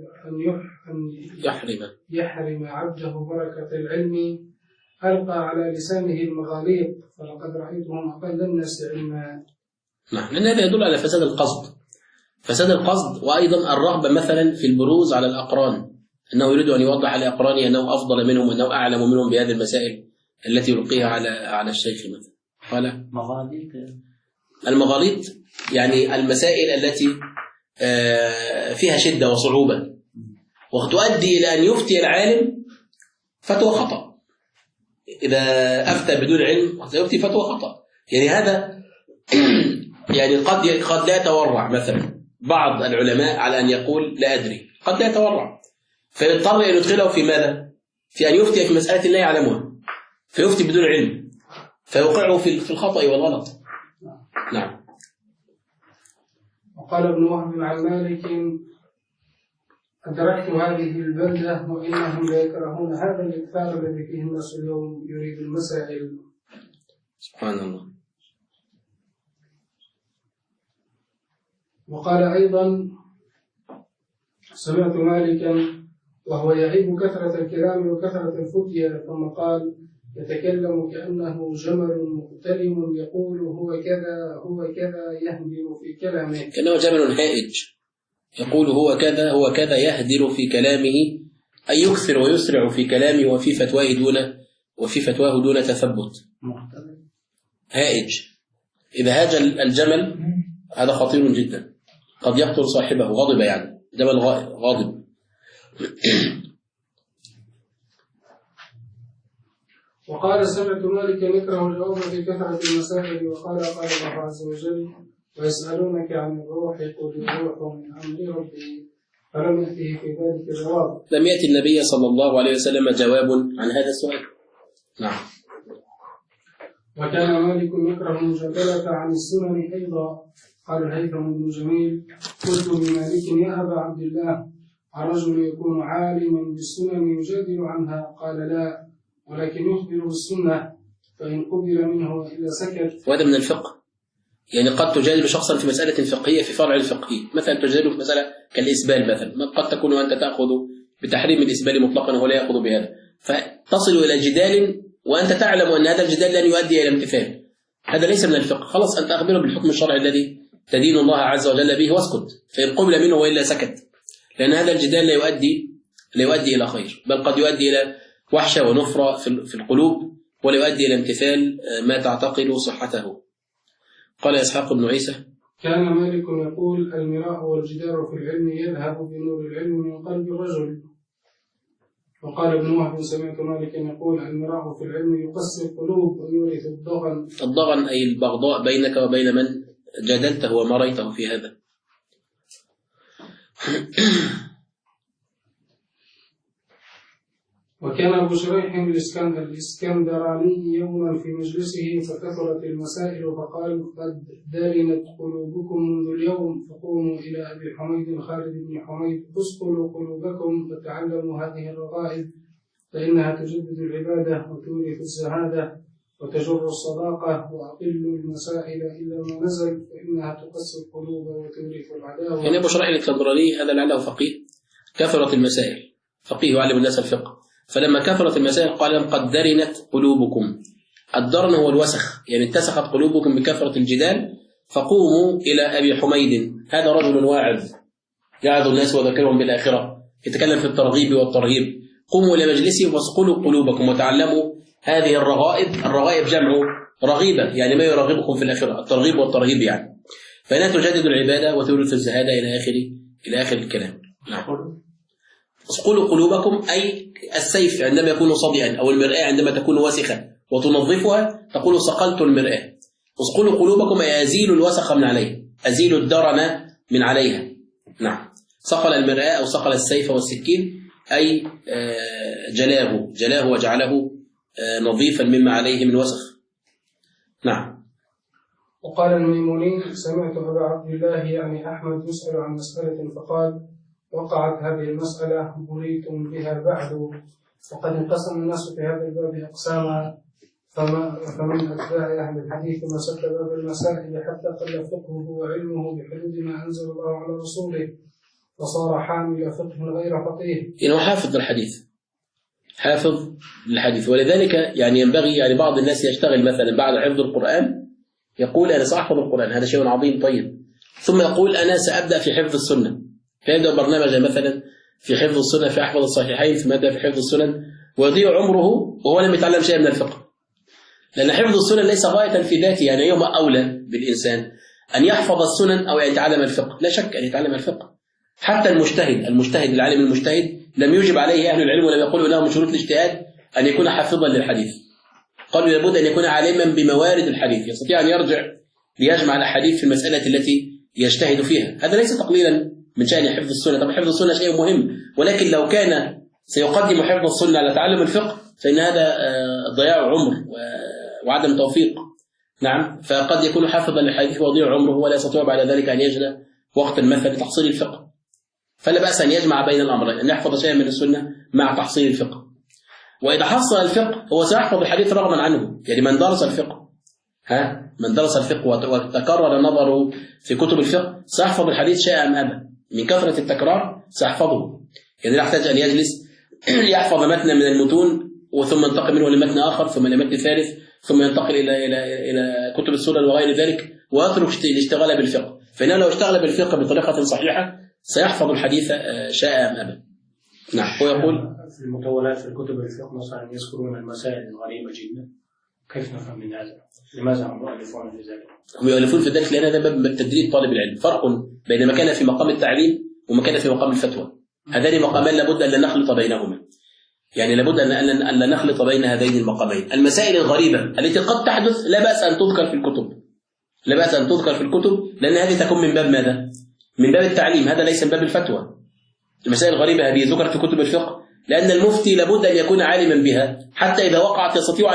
يحرم عبده بركة العلم ألقى على لسانه المغاليق، فلقد رأيتهم أقل الناس علما. نعم، لأن هذا يدل على فساد القصد. فساد القصد، وأيضا الرغبة مثلا في البروز على الأقران، أنه يريد أن يوضح لأقرانه أنه أفضل منهم وأنه أعلم منهم بهذه المسائل التي يلقيها على الشيخ مثلا. قال المغاليط يعني المسائل التي فيها شدة وصعوبة، وتؤدي إلى أن يفتي العالم فتوى خطأ. إذا أفتى بدون علم يفتي فتوى خطأ. يعني هذا يعني قد لا يتورع مثلا بعض العلماء على أن يقول لا أدري، قد لا يتورع، فيضطر أن يدخله في ماذا؟ في أن يفتي في مسألة لا يعلمها، فيفتي بدون علم، فيوقعه في الخطأ والغلط. نعم. وقال ابن وهب عن مالك: أدركت هذه البلدة وإنهم لا يكرهون هذا الإكثار الذي فيه الناس اليوم يريد المسائل. سبحان الله. وقال أيضا: سمعت مالكا وهو يعيب كثرة الكلام وكثرة الفتية، ثم قال: يتكلم كأنه جمل مقتلم يقول هو كذا هو كذا يهدر في كلامه. كأنه جمل هائج يقول هو كذا هو كذا يهدر في كلامه، أي يكثر ويسرع في كلامه وفي فتواه دون تثبت. هائج، إذا هاج الجمل هذا خطير جدا، قد يقتل صاحبه. غضب يعني جمل غاضب. وقال: سمعت مالكا يكره الجواب في كثرة المسائل، وقال: قال الله عز وجل: ويسألونك عن الروح قل الروح من أمر ربي، فلم يأته في ذلك جواب. لم يأتي النبي صلى الله عليه وسلم جواب عن هذا السؤال. نعم. وكان مالك يكره المجادلة عن السنن أيضا. قال الهيثم بن جميل: قلت لمالك يا أبا عبد الله: الرجل يكون عالما بالسنن يجادل عنها؟ قال: لا، ولكن يخبر بالسنة، فإن قبل منه وإلا سكت. وهذا من الفقه، يعني قد تجادل شخصا في مسألة فقهية في فرع الفقهي، مثلا تجادله في مسألة كالإسبال مثلا، قد تكون وأنت تأخذ بتحريم الإسبال مطلقا وهو لا يأخذ بهذا، فتصل إلى جدال وأنت تعلم أن هذا الجدال لن يؤدي إلى امتثال، هذا ليس من الفقه، خلاص أنت أخبره بالحكم الشرعي الذي تدين الله عز وجل به واسكت، فإن قبل منه وإلا سكت، لأن هذا الجدال لا يؤدي إلى خير، بل قد يؤدي إلى وحشة ونفرة في القلوب، ولا يؤدي إلى امتثال ما تعتقد صحته. قال إسحاق بن عيسى: كان مالك يقول: المراء والجدار في العلم يذهب بنور العلم من قلب الرجل. وقال ابن وهب: سمعت مالكا يقول: المراء في العلم يقسي القلوب ويورث الضغن. الضغن أي البغضاء بينك وبين من جادلته ومريته في هذا. وكان أبو شريح الإسكندراني يوما في مجلسه فكثرت المسائل فقال: قد دارنت قلوبكم منذ اليوم، فقوموا إلى أبي حميد خالد بن حميد اسقلوا قلوبكم وتعلموا هذه الرغائب، فإنها تجدد العبادة وتورث الزهادة وتجر الصداقة، وأقلوا المسائل إلا ما نزل فإنها تقسي القلوب وتورث العداوة. يعني أبو شريح الإسكندراني هذا لعله فقيه، كثرت المسائل، فقيه يعلم الناس الفقه، فلما كثرت المسائل قال لهم: قد درنت قلوبكم. الدرن هو الوسخ، يعني اتسخت قلوبكم بكثرة الجدال، فقوموا إلى أبي حميد، هذا رجل واعظ يعظ الناس وذكرهم بالآخرة، يتكلم في الترغيب والترهيب، قوموا إلى مجلسه واسقلوا قلوبكم وتعلموا هذه الرغائب. الرغائب جمع رغيبة، يعني ما يرغبكم في الآخرة، الترغيب والترهيب يعني، فإنها تجدد العبادة وتورث الزهادة إلى آخر الكلام. نعم. اسقلوا قلوبكم أي السيف عندما يكون صدئا، أو المرآة عندما تكون وسخة وتنظفها تقول صقلت المرآة. اسقلوا قلوبكم أي أزيلوا الوسخ من عليها، أزيلوا الدرن من عليها. نعم. صقل المرآة أو صقل السيف والسكين أي جلاه وجعله نظيفا مما عليه من وسخ. نعم. وقال الميموني: سمعت أبا عبد الله يعني أحمد يسأل عن مسألة فقال: وقعت هذه المسألة بليتم بها بعد، وقد انقسم الناس في هذا الباب أقساما، فمن أتباع أهل الحديث ما سد باب المسائل حتى قل فقهه وعلمه بحدود ما أنزل الله على رسوله، فصار حامل فقه غير فقيه. إنه حافظ للحديث، ولذلك يعني ينبغي يعني بعض الناس يشتغل مثلا بعد حفظ القرآن يقول: أنا سأحفظ القرآن، هذا شيء عظيم طيب، ثم يقول: أنا سأبدأ في حفظ السنة، فيبدأ برنامجا مثلا في حفظ السنة، في أحفظ الصحيحين، ثم يبدأ في حفظ السنن، ويضيع عمره وهو لم يتعلم شيئا من الفقه، لأن حفظ السنن ليس غاية في ذاته، يعني يوم أولى بالإنسان أن يحفظ السنن أو يتعلم الفقه، لا شك أن يتعلم الفقه. حتى المجتهد العالم المجتهد لم يجب عليه أهل العلم ولم يقولوا له من شروط الاجتهاد أن يكون حافظا للحديث، قالوا لابد أن يكون عالما بموارد الحديث، يستطيع أن يرجع ليجمع الأحاديث في المسألة التي يجتهد فيها. هذا ليس تقليلا من شأن حفظ السنة، طبعا حفظ السنة شيء مهم، ولكن لو كان سيقدم حفظ السنة على تعلم الفقه فإن هذا ضياع عمر وعدم توفيق. نعم. فقد يكون حافظا للحديث ويضيع عمره ولا يستطيع بعد ذلك أن يجد وقتا مثلا لتحصيل الفقه، فلا بأس أن يجمع بين الأمرين، أن يحفظ شيئا من السنة مع تحصيل الفقه. وإذا حصل الفقه هو سيحفظ الحديث رغما عنه، يعني من درس الفقه وتكرر نظره في كتب الفقه سيحفظ الحديث شيئا أم أبا، من كثرة التكرار سيحفظه، يعني لا يحتاج أن يجلس يحفظ متنا من المتون وثم ينتقل منه لمتن آخر ثم لمتن ثالث ثم ينتقل إلى كتب السنن وغير ذلك ويترك الاشتغال بالفقه، فإنه لو اشتغل بالفقه بطريقة صحيحة سيحفظ الحديث شاء أم أبا. نعم. ويقول في المطولات في الكتب الفقه مثلا يذكرون المسائل الغريبة جدا، كيف نفهم من هذا؟ لماذا هم يؤلفون في ذلك؟ هم يؤلفون في ذلك لأن هذا باب تدريب طالب العلم، فرق بين ما كان في مقام التعليم وما كان في مقام الفتوى، هذان مقامان لابد أن لا نخلط بينهما، يعني لابد أن لا نخلط بين هذين المقامين. المسائل الغريبة التي قد تحدث لا بأس أن تذكر في الكتب، لأن هذه تكون من باب ماذا؟ من باب التعليم، هذا ليس من باب الفتوى. المسائل الغريبة هذه ذكرت في كتب الفقه لأن المفتي لابد أن يكون عالما بها حتى إذا وقعت يستطيع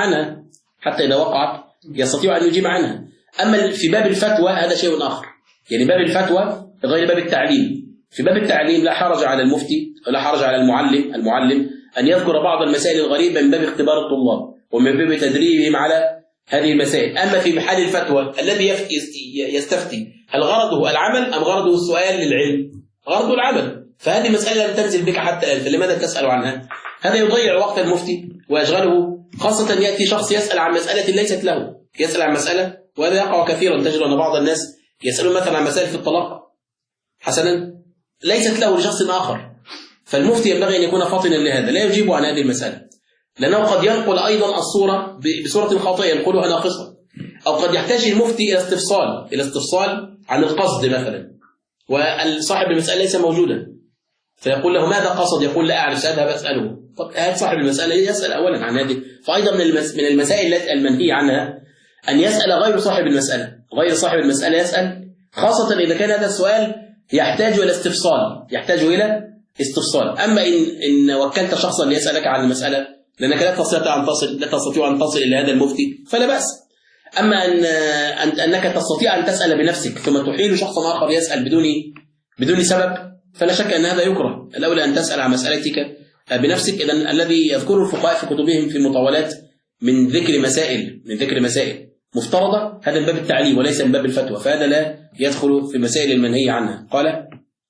أن يجيب عنها، أما في باب الفتوى هذا شيء آخر، يعني باب الفتوى غير باب التعليم. في باب التعليم لا حرج على المفتي ولا حرج على المعلم أن يذكر بعض المسائل الغريبة من باب اختبار الطلاب ومن باب تدريبهم على هذه المسائل. أما في محل الفتوى الذي يستفتي هل غرضه العمل أم غرضه السؤال للعلم؟ غرضه العمل، فهذه مسألة لم تنزل بك حتى الآن، فلماذا تسأل عنها؟ هذا يضيع وقت المفتي ويشغله، خاصة يأتي شخص يسأل عن مسألة ليست له، يسأل عن مسألة، وهذا يقع كثيرا. تجد أن بعض الناس يسألون مثلا عن مسائل في الطلاق حسنا ليست له لشخص آخر، فالمفتي ينبغي أن يكون فاطنا لهذا، لا يجيب عن هذه المسألة، لأنه قد ينقل أيضا الصورة بصورة خاطئة ينقلها ناقصة، أو قد يحتاج المفتي إلى استفصال عن القصد مثلا، وصاحب المسألة ليس موجودا، فيقول له ماذا قصد؟ يقول لا أعرف، سأذهب أسأله. طب هذا صاحب المسألة يسأل أولا عن هذه. فأيضا من المسائل المنهي عنها أن يسأل غير صاحب المسألة، غير صاحب المسألة يسأل، خاصة إذا كان هذا السؤال يحتاج إلى استفصال. أما إن وكلت شخصا ليسألك عن المسألة لأنك لا تستطيع أن تصل إلى هذا المفتي فلا بأس. أما أنك تستطيع أن تسأل بنفسك ثم تحيل شخصا آخر يسأل بدون سبب، فلا شك أن هذا يكره. الأولى أن تسأل عن مسألتك بنفسك. إذن الذي يذكره الفقهاء في كتبهم في المطولات من ذكر مسائل مفترضة، هذا من باب التعليم وليس من باب الفتوى، فهذا لا يدخل في مسائل المنهي عنها. قال: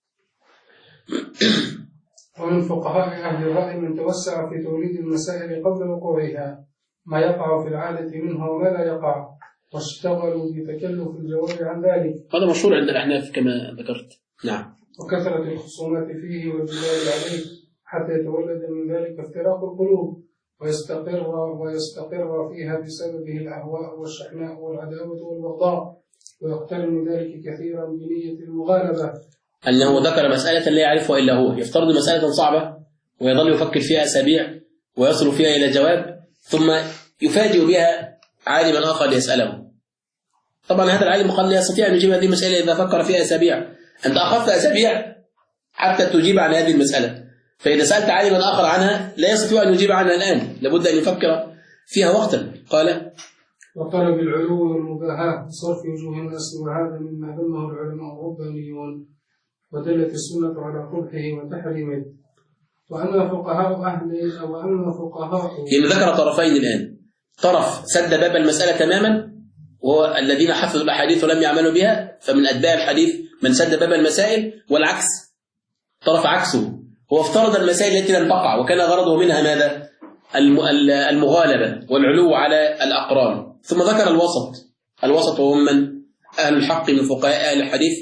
ومن فقهاء أهل الرأي من توسع في توليد المسائل قبل وقوعها، ما يقع في العادة منه وما لا يقع، واشتغلوا بتكلف الجواب عن ذلك. هذا مشهور عند الأحناف كما ذكرت. نعم. وكثرة الخصومات فيه والجدال عليه حتى يتولد من ذلك افتراق القلوب ويستقر فيها بسببه الأهواء والشحناء والعداوة والبغضاء، ويقترن ذلك كثيرا بنية المغالبة. أنه ذكر مسألة لا يعرفها إلا هو، يفترض مسألة صعبة ويظل يفكر فيها أسابيع ويصل فيها إلى جواب، ثم يفاجئ بها عالما آخر ليسأله. طبعا هذا العالم قد لا يستطيع أن يجيب هذه المسألة إذا فكر فيها أسابيع. أنت أخذت أسابيع حتى تجيب عن هذه المسألة، فإذا سألت عالما آخر عنها لا يستطيع أن يجيب عنها الآن، لابد أن يفكر فيها وقتا. قال: وطلب العلو والمباهاة صرف وجوه الناس، وهذا مما ذمه العلماء الربانيون، ودلت السنة على قبحه وتحريمه. وأما فقهاء يعني ذكر طرفين الآن، طرف سد باب المسألة تماما وهو الذين حفظوا الأحاديث ولم يعملوا بها، فمن أتباع الحديث من سد باب المسائل، والعكس طرف عكسه هو افترض المسائل التي لم تقع وكان غرضه منها ماذا؟ المغالبة والعلو على الأقران. ثم ذكر الوسط وهم من أهل الحق من فقهاء أهل الحديث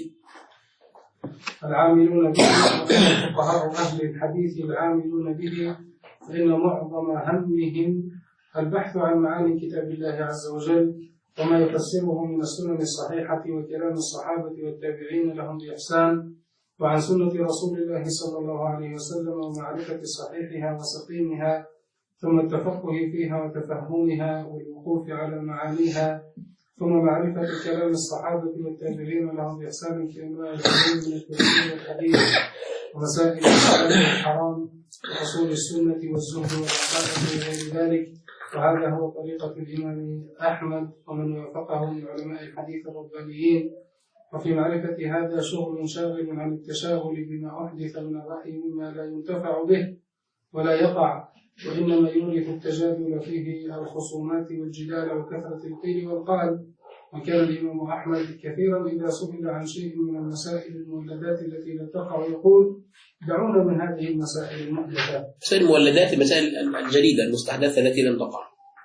العاملون به، فقهاء أهل الحديث العاملون به، فإن معظم همهم البحث عن معاني كتاب الله عز وجل وما يفسره من السنن الصحيحة وكلام الصحابة والتابعين لهم بإحسان، وعن سنة رسول الله صلى الله عليه وسلم ومعرفة صحيحها وسقيمها، ثم التفقه فيها وتفهمها والوقوف على معانيها، ثم معرفة كلام الصحابة والتابعين لهم بإحسان في أنواع العلم من التفسير والحديث ومسائل الحلال والحرام وأصول السنة والزهد والعقائد وغير ذلك. وهذا هو طريقة الإمام أحمد ومن وافقه من علماء الحديث الربانيين. وفي معرفة هذا شغل شاغل عن التشاغل بما أحدث من الرأي مما لا ينتفع به ولا يقع، وإنما يورث التجادل فيه الخصومات والجدال وكثرة القيل والقال. وكان الإمام أحمد كثيرا إذا سئل عن شيء من المسائل المولدات التي لا تقع يقول: دعونا من هذه المسائل المحدثة. المولدات المسائل الجديدة المستحدثة التي لم تقع.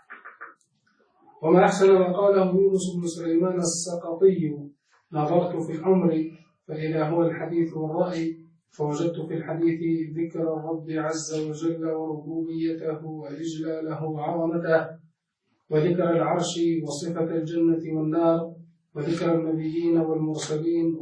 وما أحسن ما قاله يونس بن سليمان السقطي: نظرت في الأمر فإذا هو الحديث والرأي، فوجدت في الحديث ذكر الرب عز وجل وربوبيته وإجلاله وعظمته، وذكر العرش وصفة الجنة والنار، وذكر النبيين والمرسلين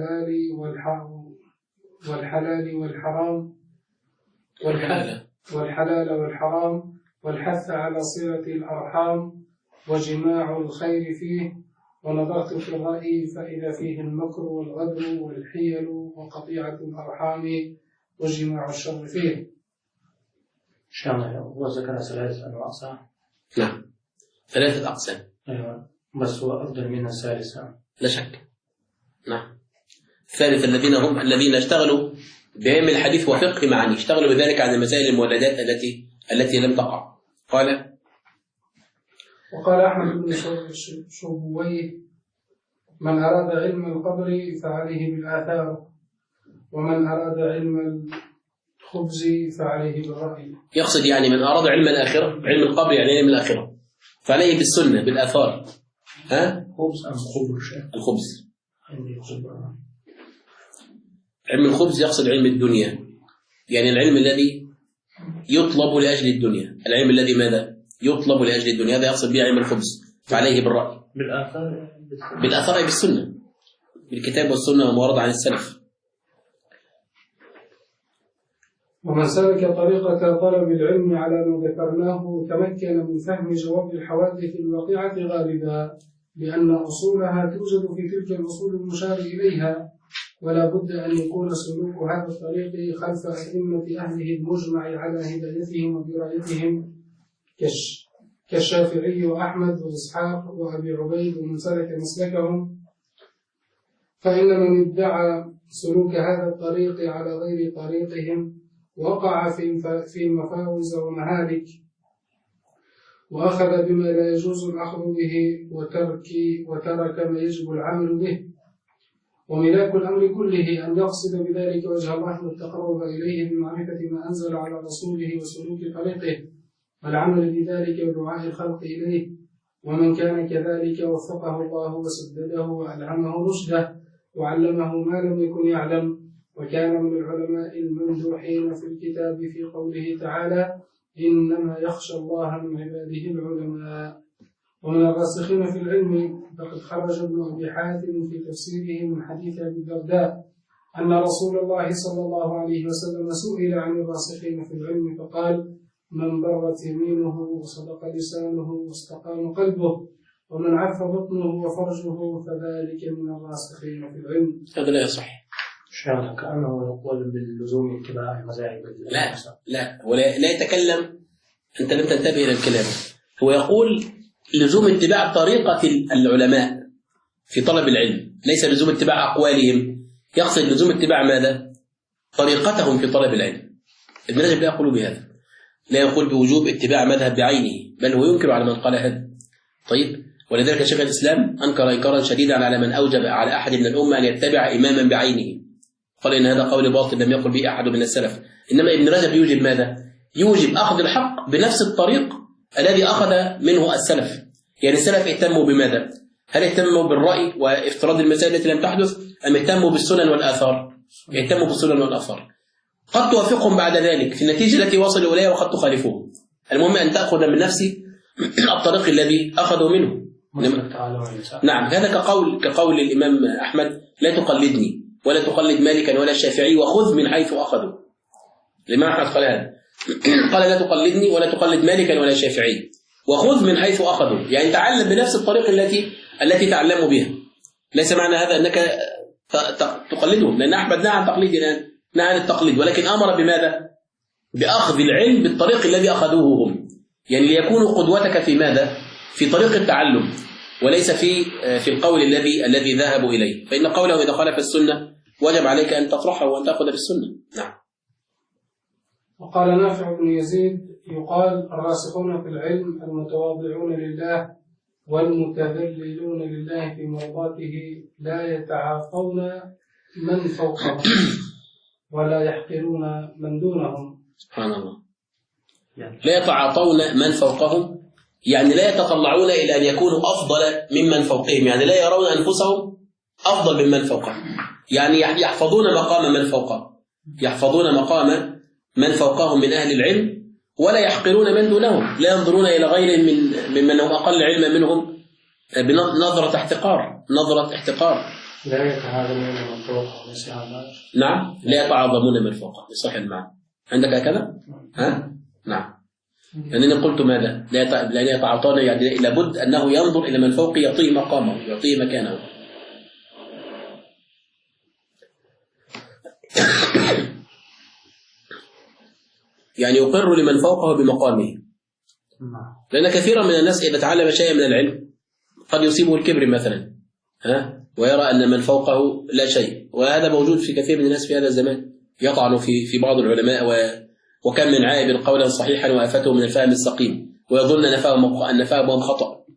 والحلال والحرام والحث على صلة الأرحام وجماع الخير فيه. ونظرت في الرأي فإذا فيه المكر والغدر والحيل وقطيعة الأرحام وجماع الشر فيه. إن شاء الله. هو ذكر 3 أنواع صح؟ نعم 3 أقسام. أيوة، بس هو أفضل منها الثالثة لا شك. نعم. الثالث الذين اشتغلوا بعلم الحديث وفقه معاني، اشتغلوا بذلك عن المسائل المولدات التي لم تقع. قال: وقال أحمد بن شبويه: من أراد علم القبر فعليه بالآثار، ومن أراد علم الخبز فعليه بالرأي. يقصد يعني من أراد علم الآخرة، علم القبر يعني علم الآخرة، فعليه بالسنة بالآثار. خبز أم خبر؟ الخبز. عندي خبر. علم الخبز يقصد علم الدنيا، يعني العلم الذي يطلب لأجل الدنيا، العلم الذي ماذا؟ يطلب لأجل الدنيا، هذا يقصد به علم الخبز، فعليه بالرأي. بالآثار أي بالسنة، بالكتاب والسنة وما ورد عن السلف. ومن سلك طريقة طلب العلم على ما ذكرناه تمكن من فهم جواب الحوادث الواقعة غالبا، لأن أصولها توجد في تلك الأصول المشار إليها، ولا بد أن يكون سلوك هذا الطريق خلف أئمة أهله المجمع على هدايتهم ودرايتهم كالشافعي وأحمد وإسحاق وأبي عبيد ومن سلك مسلكهم. فإن من ادعى سلوك هذا الطريق على غير طريقهم وقع في مفاوز ومهالك، وأخذ بما لا يجوز الأخذ به وترك ما يجب العمل به. وملاك الأمر كله أن يقصد بذلك وجه الله والتقرب إليه بمعرفة ما أنزل على رسوله وسلوك طريقه والعمل بذلك ودعاء الخلق إليه. ومن كان كذلك وفقه الله وسدده وألهمه رشده وعلمه ما لم يكن يعلم، وكان من العلماء الممدوحين في الكتاب في قوله تعالى: إنما يخشى الله من عباده العلماء. ومن الراسخين في العلم فقد خرج ابن أبي حاتم في تفسيره من حديث أبي الدرداء أن رسول الله صلى الله عليه وسلم سئل عن الراسخين في العلم فقال: من برت يمينه وصدق لسانه واستقام قلبه ومن عف بطنه وفرجه فذلك من الراسخين في العلم. هذا لا يصح. شاهد كأنه يقول باللزوم اتباع المذاهب. لا ولا يتكلم، أنت لم تنتبه إلى الكلام. هو يقول لزوم اتباع طريقة العلماء في طلب العلم، ليس لزوم اتباع أقوالهم. يقصد لزوم اتباع ماذا؟ طريقتهم في طلب العلم. ابن رجب لا يقول بهذا، لا يقول بوجوب اتباع مذهب بعينه، بل هو ينكر على من قال هذا. طيب، ولذلك شيخ الإسلام أنكر إنكارا شديدا على من أوجب على أحد من الأمة أن يتبع إماما بعينه، قال إن هذا قول باطل لم يقل به أحد من السلف. إنما ابن رجب يوجب ماذا؟ يوجب أخذ الحق بنفس الطريق الذي أخذ منه السلف. يعني السلف اهتموا بماذا؟ هل اهتموا بالرأي وافتراض المسائل التي لم تحدث، أم اهتموا بالسنن والآثار؟ اهتموا بالسنن والآثار. قد توافقهم بعد ذلك في النتيجة التي وصلوا إليها وقد تخالفهم. المهم أن تأخذ من نفس الطريق الذي أخذوا منه. نعم، هذا كقول الإمام أحمد: لا تقلدني ولا تقلد مالكا ولا الشافعي وخذ من حيث أخذوا. الإمام أحمد قال هذا، قال: لا تقلدني ولا تقلد مالكا ولا الشافعي وخذ من حيث أخذوا، يعني تعلم بنفس الطريق التي تعلموا بها. ليس معنى هذا أنك تقلدهم، لأن أحمد نهى عن تقليد، نهى عن التقليد، ولكن أمر بماذا؟ بأخذ العلم بالطريق الذي أخذوه هم، يعني ليكونوا قدوتك في ماذا؟ في طريق التعلم، وليس في القول الذي ذهبوا إليه. فإن قوله إذا خالف السنة وجب عليك أن تطرحه وأن تأخذ بالسنة. نعم. وقال نافع بن يزيد: يقال الراسخون في العلم المتواضعون لله والمتذللون لله في مرضاته لا يتعاطون من فوقهم ولا يحقرون من دونهم. سبحان الله. لا يتعاطون من فوقهم، يعني لا يتطلعون إلى أن يكونوا أفضل ممن فوقهم، يعني لا يرون أنفسهم أفضل ممن فوقهم، يعني يحفظون مقام من فوقهم، يحفظون مقام من فوقهم من أهل العلم، ولا يحقرون من دونهم، لا ينظرون إلى غيرهم ممن هم أقل علما منهم بنظرة احتقار، نظرة احتقار. لا يتعاظمون من فوقهم استعمال. نعم، لا يتعاظمون من فوقهم، يصح المعنى. عندك هكذا؟ نعم. لأنني قلت ماذا؟ لا يتعاطون، يعني لابد أنه ينظر إلى من فوقه يعطيه مقامه، يعطيه مكانه. يعني يقر لمن فوقه بمقامه. لأن كثيرا من الناس إذا تعلم شيئا من العلم قد يصيبه الكبر مثلا، ويرى أن من فوقه لا شيء، وهذا موجود في كثير من الناس في هذا الزمان، يطعن في بعض العلماء وكم من عائب قولا صحيحا وأفته من الفهم السقيم، ويظن أن فهمهم خطأ.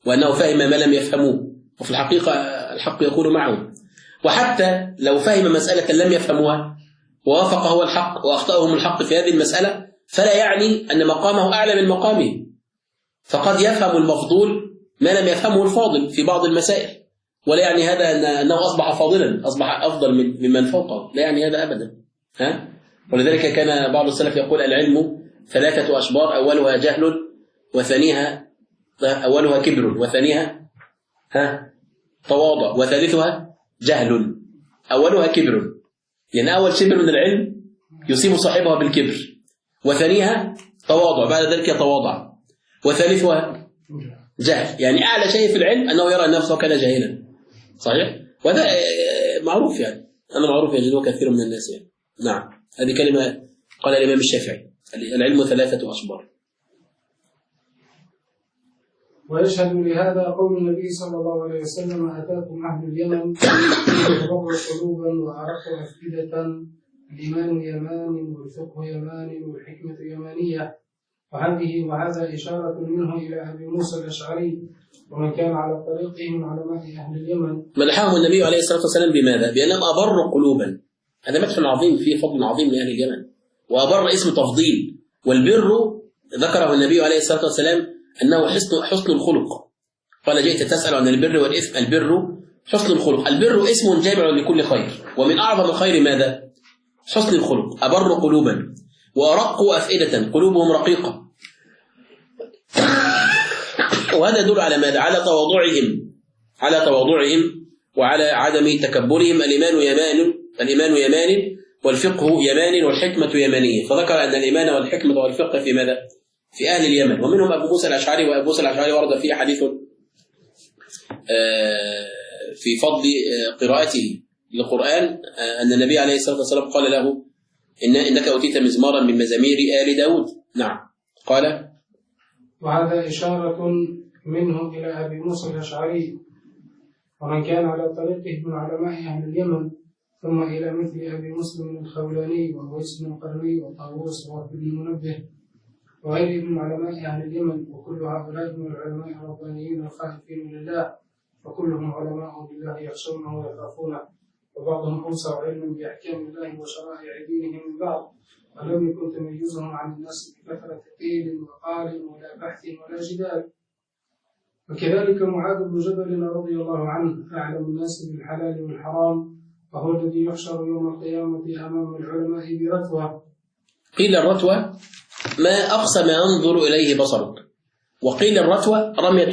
وأنه فهم ما لم يفهموه، وفي الحقيقة الحق يكون معهم. وحتى لو فهم مسألة لم يفهموها ووافق هو الحق وأخطأهم الحق في هذه المسألة، فلا يعني أن مقامه أعلى من مقامه، فقد يفهم المفضول ما لم يفهمه الفاضل في بعض المسائل، ولا يعني هذا أنه أصبح فاضلا، أصبح أفضل ممن فوقه، لا يعني هذا أبدا. ولذلك كان بعض السلف يقول: العلم 3 أشبار، أولها جهل، وثانيها أولها كبر، وثانيها تواضع، وثالثها جهل. أولها كبر، لأن أول شبر من العلم يصيب صاحبها بالكبر، وثانيها تواضع، بعد ذلك يتواضع، وثالثها جهل. يعني أعلى شيء في العلم أنه يرى نفسه كان جاهلا، صحيح؟ وهذا معروف، يعني أنا معروف يجده كثير من الناس يعني. نعم، هذه كلمة قال الإمام الشافعي: العلم 3 أشبار. ويشهد لهذا قول النبي صلى الله عليه وسلم: أتاكم أهل اليمن يتبروا قلوبا وأرقوا أفئدة، الإيمان يمان والفقه يمان والحكمة يمانية. وهذا إشارة منه إلى أبي موسى الأشعري ومن كان على طريقه من علماء أهل اليمن. مدحهم النبي عليه الصلاة والسلام بماذا؟ بأنهم أبروا قلوبا. هذا مدح عظيم، فيه فضل عظيم لأهل اليمن. وأبر اسم تفضيل، والبر ذكره النبي عليه الصلاة والسلام أنه حسن الخلق. قال: جئت تسأل عن البر والإثم، البر حسن الخلق. البر اسم جامع لكل خير، ومن أعظم الخير ماذا؟ حسن الخلق. أبر قلوبا وأرقوا أفئدة، قلوبهم رقيقة. وهذا يدل على ماذا؟ على تواضعهم وعلى عدم تكبرهم. الإيمان يمان والفقه يمان والحكمة يمانية. فذكر أن الإيمان والحكمة والفقه في ماذا؟ في أهل اليمن، ومنهم أبو موسى الأشعري. وأبو موسى الأشعري ورد فيه حديث في فضل قراءته للقرآن، أن النبي عليه الصلاة والسلام قال له: إنك أوتيت مزمارا من مزامير آل داود. نعم. قال: وهذا إشارة منه إلى أبي موسى الأشعري ومن كان على طريقه من علماء أهل اليمن، ثم إلى مثل أبي مسلم الخولاني وأويس بن القرني وطاووس ووهب بن المنبه وغيرهم من علماء أهل اليمن. وكل هؤلاء من العلماء الربانيين الخائفين لله، وكلهم علماء بالله يخشونه ويخافونه، وبعضهم أوسع علما بأحكام الله وشرائع دينه من بعض، ولم يكن تميزهم عن الناس بكثرة قيل وقال ولا بحث ولا جدال. وكذلك معاذ بن جبل رضي الله عنه أعلم الناس بالحلال والحرام، وهو الذي يحشر يوم القيامة أمام العلماء برتوة. قيل الرتوة ما أقصى ما ينظر إليه بصرك، وقيل الرتوة رمية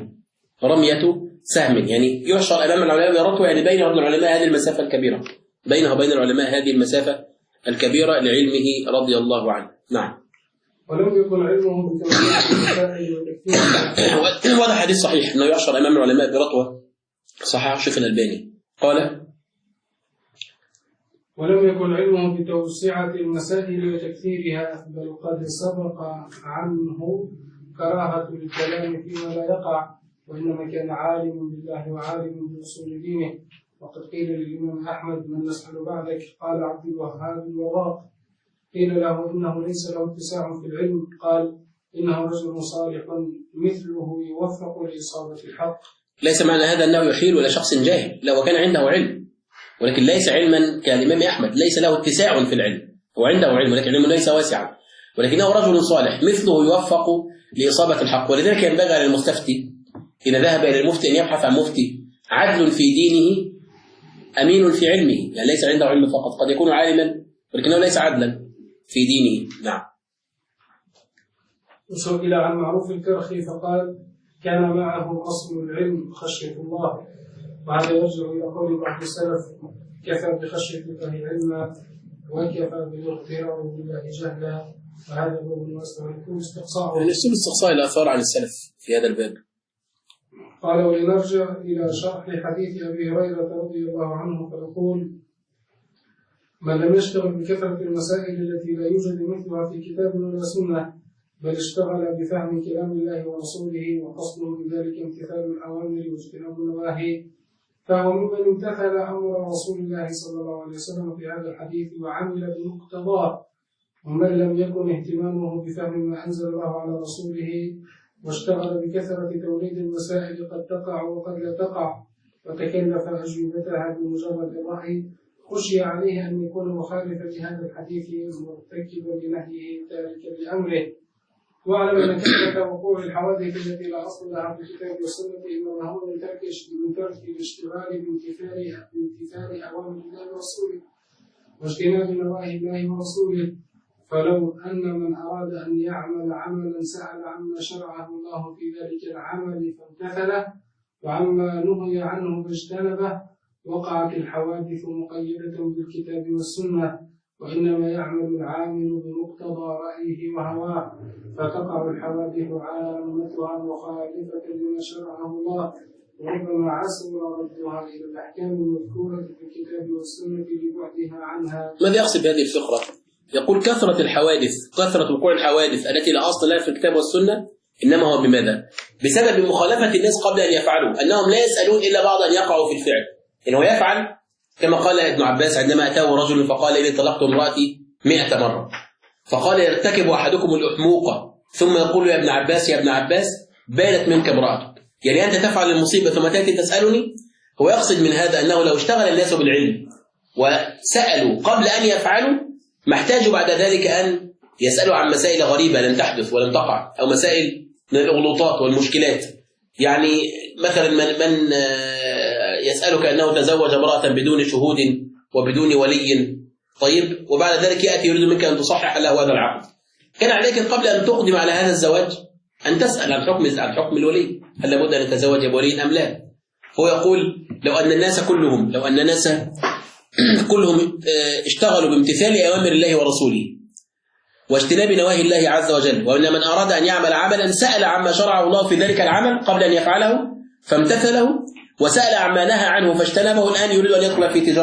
سهم، يعني يحشر أمام العلماء برتوة، يعني بينه وبين العلماء هذه المسافة الكبيرة، بينه وبين العلماء هذه المسافة الكبيرة لعلمه رضي الله عنه. نعم. ولم يكن علمه بتوحيد وتكفير. وهذا حديث صحيح أنه يحشر أمام العلماء برتوة، صحيح الشيخ الألباني. قال: ولم يكن علمه بتوسعة المسائل وتكثيرها، بل قد سبق عنه كراهة الكلام فيما لا يقع، وإنما كان عالم بالله وعالم بأصول دينه. وقد قيل للإمام أحمد: من نسأل بعدك؟ قال: عبد الوهاب الوراق. قيل له: إنه ليس له اتساع في العلم. قال: إنه رجل صالح مثله يوفق لإصابة الحق. ليس معنى هذا أنه يحيل إلى شخص جاهل، لا، وكان عنده علم، ولكن ليس علما كالإمام أحمد، ليس له اتساع في العلم، هو عنده علم ولكن علمه ليس واسعا، ولكنه رجل صالح مثله يوفق لإصابة الحق. ولذلك ينبغي على المستفتي إذا ذهب إلى المفتي أن يبحث عن مفتي عدل في دينه أمين في علمه، يعني ليس عنده علم فقط، قد يكون عالما ولكنه ليس عدلا في دينه. نعم. وسئل عن معروف الكرخي فقال: كان معه أصل العلم خشية الله. وهذا يرجع إلى قول بعض السلف: كفى بخشية الله علما وكفى بالاغترار بالله جهلا. وهذا هو يستحق استقصاءه. يعني اسلوب استقصاء الآثار عن السلف في هذا الباب. قال: ولنرجع إلى شرح حديث أبي هريرة رضي الله عنه فيقول: من لم يشتغل بكثرة المسائل التي لا يوجد مثلها في كتاب ولا سنة، بل اشتغل بفهم كلام الله ورسوله وقصده بذلك امتثال الأوامر واجتناب النواهي، فهو ممن امتثل أمر رسول الله صلى الله عليه وسلم في هذا الحديث وعمل بمقتضاه. ومن لم يكن اهتمامه بفهم ما أنزل الله على رسوله واشتغل بكثرة توليد المسائل قد تقع وقد لا تقع، وتكلف أجوبتها بمجرد الرأي، خشي عليه أن يكون مخالفا لهذا الحديث مرتكبا لنهيه تاركا لأمره. واعلم أن كثرة وقوع الحوادث التي لا أصل لها في الكتاب والسنة إنما هو من ترك الاشتغال بامتثال أوامر الله ورسوله واجتناب نواهي الله ورسوله. فلو أن من أراد أن يعمل عملا سأل عما شرعه الله في ذلك العمل فامتثله، وعما نهي عنه فاجتنبه، وقعت الحوادث مقيدة بالكتاب والسنة، وإنما يعمل العامل بمقتضى رأيه وهواه، فتقع الحوادث عامتها مخالفة لما شرعه الله، وربما عسر ردها إلى الأحكام المذكورة في الكتاب والسنة لبعدها عنها. ماذا يقصد بهذه الفقرة؟ يقول كثرة الحوادث، كثرة وقوع الحوادث التي لا أصل لها في الكتاب والسنة إنما هو بماذا؟ بسبب مخالفة الناس قبل أن يفعلوا، أنهم لا يسألون إلا بعد أن يقعوا في الفعل. إنه يفعل كما قال ابن عباس عندما أتاه رجل فقال إني طلقت امرأتي 100 مرة، فقال يرتكب أحدكم الأحموقة ثم يقول يا ابن عباس بانت منك امرأتك، يعني أنت تفعل المصيبة ثم تأتي تسألني. هو يقصد من هذا أنه لو اشتغل الناس بالعلم وسألوا قبل أن يفعلوا ما احتاجوا بعد ذلك أن يسألوا عن مسائل غريبة لم تحدث ولم تقع، أو مسائل من الأغلوطات والمشكلات. يعني مثلا من يسألك أنه تزوج امرأة بدون شهود وبدون ولي، طيب، وبعد ذلك يأتي يريد منك أن تصحح له هذا العقد، كان عليك قبل أن تقدم على هذا الزواج أن تسأل عن حكم الولي، هل لابد أن يتزوج بولي أم لا؟ هو يقول لو أن الناس كلهم اشتغلوا بامتثال أوامر الله ورسوله واجتناب نواهي الله عز وجل، وأن من أراد أن يعمل عملا سأل عما شرعه الله في ذلك العمل قبل أن يفعله فامتثله، وسأل عما نهى عنه فاجتنبه، الآن يريد أن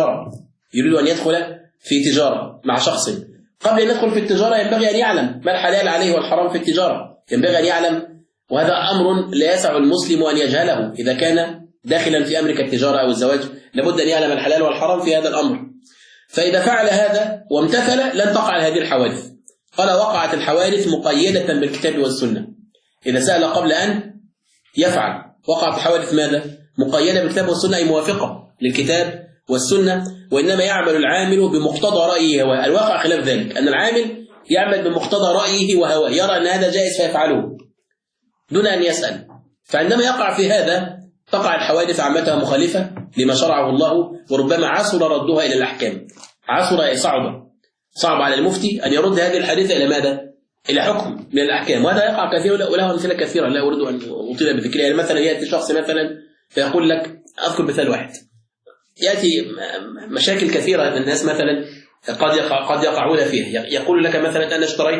يدخل في تجارة مع شخص. قبل أن يدخل في التجارة ينبغي أن يعلم ما الحلال عليه والحرام في التجارة، ينبغي أن يعلم، وهذا أمر لا يسع المسلم أن يجهله. إذا كان داخلا في أمر كالتجارة أو الزواج لابد أن يعلم الحلال والحرام في هذا الأمر. فإذا فعل هذا وامتثل لن تقع هذه الحوادث. قال وقعت الحوادث مقيدة بالكتاب والسنة. إذا سأل قبل أن يفعل وقعت الحوادث ماذا؟ مقيدة بالكتاب والسنة، أي موافقة للكتاب والسنة. وإنما يعمل العامل بمقتضى رأيه وهواه. الواقع خلاف ذلك، أن العامل يعمل بمقتضى رأيه وهواه، يرى أن هذا جائز فيفعله دون أن يسأل. فعندما يقع في هذا تقع الحوادث عامتها مخالفة لما شرعه الله، وربما عسر ردها إلى الأحكام. عسر صعب على المفتي أن يرد هذه الحادثة إلى ماذا؟ إلى حكم من الأحكام. وهذا يقع كثير وله أمثلة كثيرة لا أريد أن أطيل بذكرها. يعني مثلا يأتي شخص مثلا فيقول لك، أذكر مثال واحد، يأتي مشاكل كثيرة الناس مثلا قد يقعون فيها. يقول لك مثلا أنا اشتريت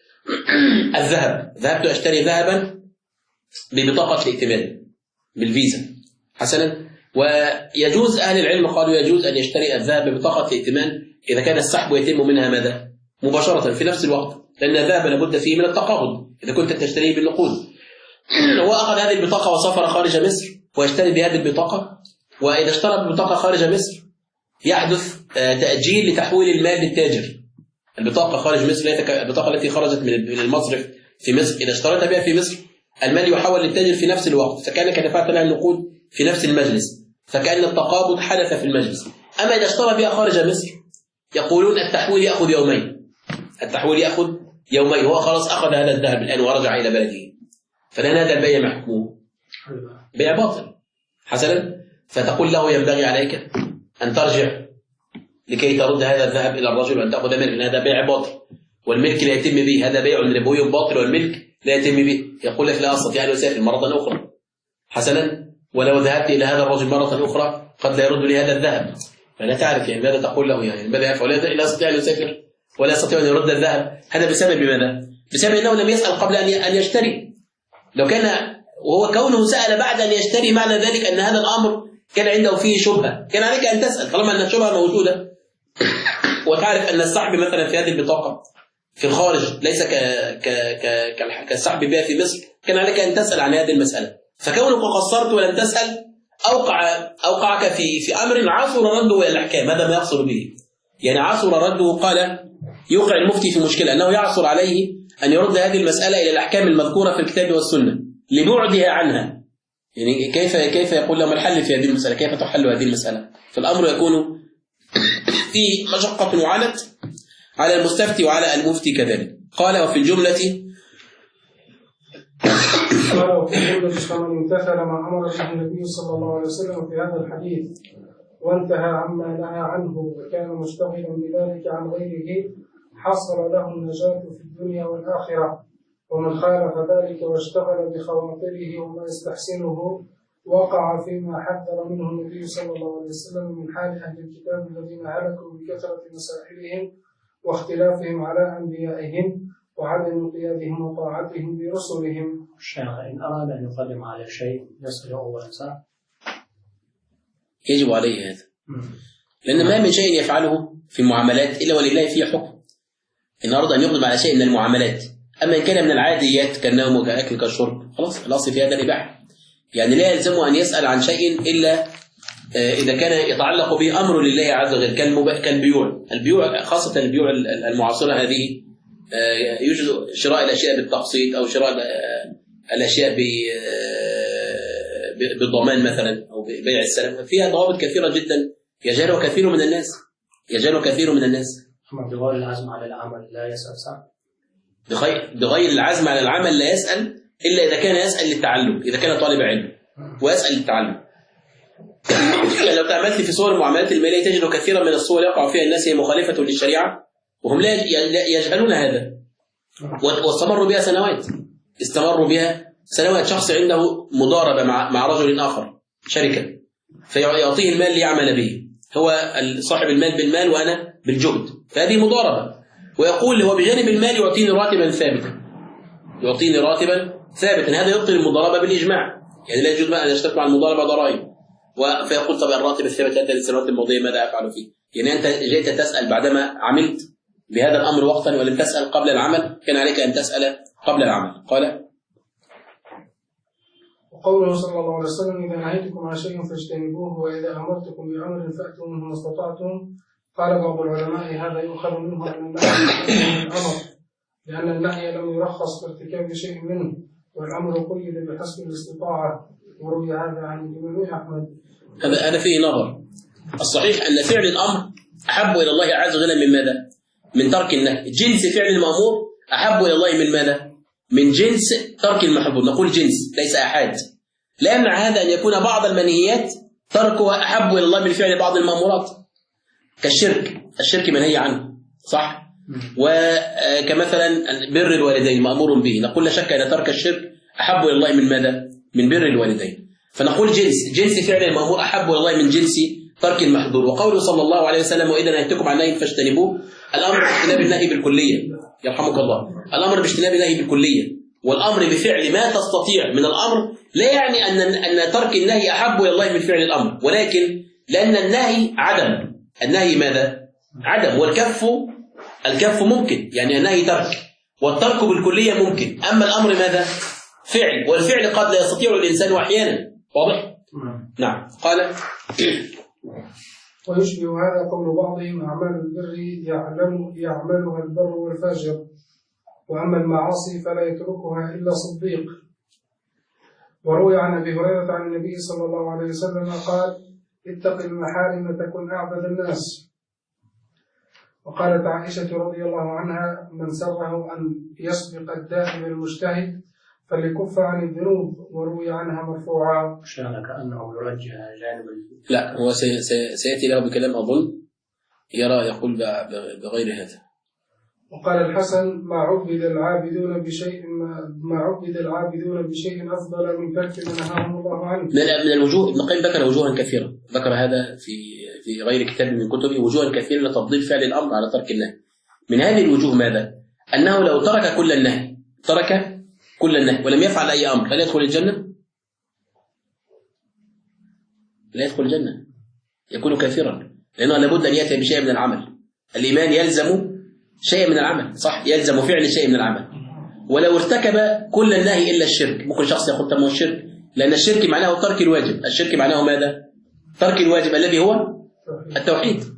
الذهب، ذهبت أشتري ذهبا ببطاقة الائتمان بالفيزا، حسنا، ويجوز أهل العلم قالوا يجوز أن يشتري الذهب ببطاقة الائتمان إذا كان السحب يتم منها ماذا؟ مباشرة في نفس الوقت، لأن الذهب لابد فيه من التقابض إذا كنت تشتريه بالنقود. هو أخذ هذه البطاقة وسافر خارج مصر ويشتري بهذه البطاقة، وإذا اشترى بالبطاقة خارج مصر يحدث تأجيل لتحويل المال للتاجر. البطاقة خارج مصر البطاقة التي خرجت من المصرف في مصر، إذا اشتريت بها في مصر المال يحول للتاجر في نفس الوقت، فكأنك دفعت لها النقود في نفس المجلس، فكأن التقابض حدث في المجلس. أما إذا اشترى بها خارج مصر يقولون التحويل يأخذ يومين، هو خلاص أخذ هذا الذهب الآن ورجع إلى بلده، فلان هذا البيع محكوم بيع باطل، حسنا. فتقول له ينبغي عليك أن ترجع لكي ترد هذا الذهب إلى الرجل وأن تأخذ منه، هذا بيع باطل والملك لا يتم به، هذا بيع ربوي باطل والملك لا يتم به. يقول لك لا أستطيع أن أسافر مرة أخرى، حسنا، ولو ذهبت إلى هذا الرجل مرة أخرى قد لا يرد لي هذا الذهب. فلا تعرف يعني ماذا تقول له، يعني ماذا يفعل؟ لا يستطيع أن يسافر ولا يستطيع أن يرد الذهب. هذا بسبب ماذا؟ بسبب أنه لم يسأل قبل أن يشتري. لو كان وهو كونه سأل بعد أن يشتري معنى ذلك أن هذا الأمر كان عنده فيه شبهة، كان عليك أن تسأل طالما أن الشبهة موجودة، وتعرف أن السحب مثلا في هذه البطاقة في الخارج ليس كالسحب بها في مصر، كان عليك أن تسأل عن هذه المسألة. فكونك قصرت ولم تسأل أوقعك في أمر عصر رده إلى الأحكام. هذا ما يقصد به، يعني عصر رده. قال يوقع المفتي في مشكلة، أنه يعصر عليه أن يرد هذه المسألة إلى الأحكام المذكورة في الكتاب والسنة لبعدها عنها. يعني كيف يقول لهم الحل في هذه المسألة؟ كيف تحل هذه المسألة؟ فالأمر يكون في مشقة وعنت على المستفتي وعلى المفتي كذلك. قال وفي الجملة فمن امتثل ما أمر به النبي صلى الله عليه وسلم في هذا الحديث وانتهى عما نهى عنه وكان مشتغلا بذلك عن غيره حصل له النجاة في الدنيا والآخرة. ومن خالف ذلك واشتغل بخواطره وما يستحسنه وقع فيما حذر منه النبي صلى الله عليه وسلم من حال أهل الكتاب الذين هلكوا بكثرة مسائلهم واختلافهم على أنبيائهم وعدم انقيادهم وطاعتهم برسلهم. الشيخ إن أراد أن يقدم على شيء يصل أولا ساعة يجب عليه هذا، لأن ما من شيء يفعله في المعاملات إلا ولله فيه حكم. إن أراد أن يقدم على شيء من المعاملات، أما إن كان من العاديات كالنوم وكالأكل كالشرب خلاص الأصل في هذا الإباحة. يعني لا يلزمه أن يسأل عن شيء إلا إذا كان يتعلق به أمر لله عز وجل كالبيوع خاصة البيوع المعاصرة هذه يوجد شراء الأشياء بالتقسيط أو شراء الأشياء بالضمان مثلا أو ببيع السلم، فيها ضوابط كثيرة جدا يجهلها كثير من الناس. أما بغير العزم على العمل لا يسأل ساعة. بغير العزم على العمل لا يسأل إلا إذا كان يسأل للتعلم، إذا كان طالب علم ويسأل للتعلم. لو تأملت في صور المعاملات المالية تجد كثيرا من الصور يقع فيها الناس هي مخالفة للشريعة وهم لا يجهلون هذا، واستمروا بها سنوات. شخص عنده مضاربة مع رجل آخر شركة فيعطيه المال ليعمل به، هو صاحب المال بالمال وأنا بالجهد، فهذه مضاربة، ويقول هو بجانب المال يعطيني راتبا ثابتا. هذا يبطل المضاربة بالإجماع، يعني لا يجوز أن يشترك مع المضاربة ضرائب. فيقول طبعا الراتب الثابت هذا السنوات الماضية ماذا أفعل فيه؟ يعني أنت جئت تسأل بعدما عملت بهذا الأمر وقتا ولم تسأل قبل العمل، كان عليك أن تسأل قبل العمل. قال وقوله صلى الله عليه وسلم إذا نهيتكم عن شيء فاجتنبوه وإذا أمرتكم بأمر فأتوا منه ما استطعتم. قال بعض العلماء هذا يؤخذ منه أن النهي من الأمر، لأن النهي لم يرخص في ارتكاب شيء منه، والأمر قيد بحسب الاستطاعة، وروي هذا عن الإمام أحمد. هذا فيه نظر. الصحيح أن فعل الأمر أحب إلى الله عز وجل من ماذا؟ من ترك النهي. جنس فعل المأمور أحب إلى الله من ماذا؟ من جنس ترك المحظور. نقول جنس ليس أحد، لا يمنع هذا أن يكون بعض المنهيات تركها أحب إلى الله من فعل بعض المأمورات، كالشرك منهي عنه صح؟ وكمثلا بر الوالدين مأمور به، نقول لا شك أن ترك الشرك أحب إلى الله من ماذا؟ من بر الوالدين. فنقول جنس فعل المأمور أحب إلى الله من جنس ترك المحظور. وقوله صلى الله عليه وسلم وإذا نهيتكم عن نهي فاجتنبوه، الأمر باجتناب النهي بالكلية، يرحمك الله، الأمر باجتناب النهي بالكلية. والأمر بفعل ما تستطيع من الأمر لا يعني أن ترك النهي أحب إلى الله من فعل الأمر، ولكن لأن النهي عدم. النهي ماذا؟ عدم. والكف ممكن، يعني النهي ترك، والترك بالكلية ممكن. أما الأمر ماذا؟ فعل، والفعل قد لا يستطيع الإنسان أحيانا. واضح؟ نعم. قال ويشبه هذا قول بعضهم أعمال البر يعملها البر والفاجر، وأما المعاصي فلا يتركها إلا صديق. وروي عن أبي هريرة عن النبي صلى الله عليه وسلم قال اتق المحارم تكن أعبد الناس. وقالت عائشة رضي الله عنها من سره أن يسبق الدائم المجتهد فليكف عن الذنوب. وروي عنها مرفوعا. شأن كأنه يرجح جانب لا، هو سيأتي له بكلام أظن يقول بغير هذا. وقال الحسن ما عبد العابدون بشيء أفضل من ترك ما نهاهم الله عنه. من الوجوه، ابن القيم ذكر وجوها كثيرة، ذكر هذا في غير كتاب من كتبه وجوها كثيرة لتفضيل فعل الأمر على ترك النهي. من هذه الوجوه ماذا؟ أنه لو ترك كل النهي ولم يفعل أي أمر هل يدخل الجنة؟ لا يدخل الجنة، يكون كافرا، لأنه لابد أن يأتي بشيء من العمل. الإيمان يلزم شيء من العمل، صح؟ يلزم فعل شيء من العمل. ولو ارتكب كل النهي إلا الشرك، ممكن شخص يقول طب ما هو الشرك، لأن الشرك معناه ترك الواجب. الشرك معناه ماذا؟ ترك الواجب الذي هو التوحيد،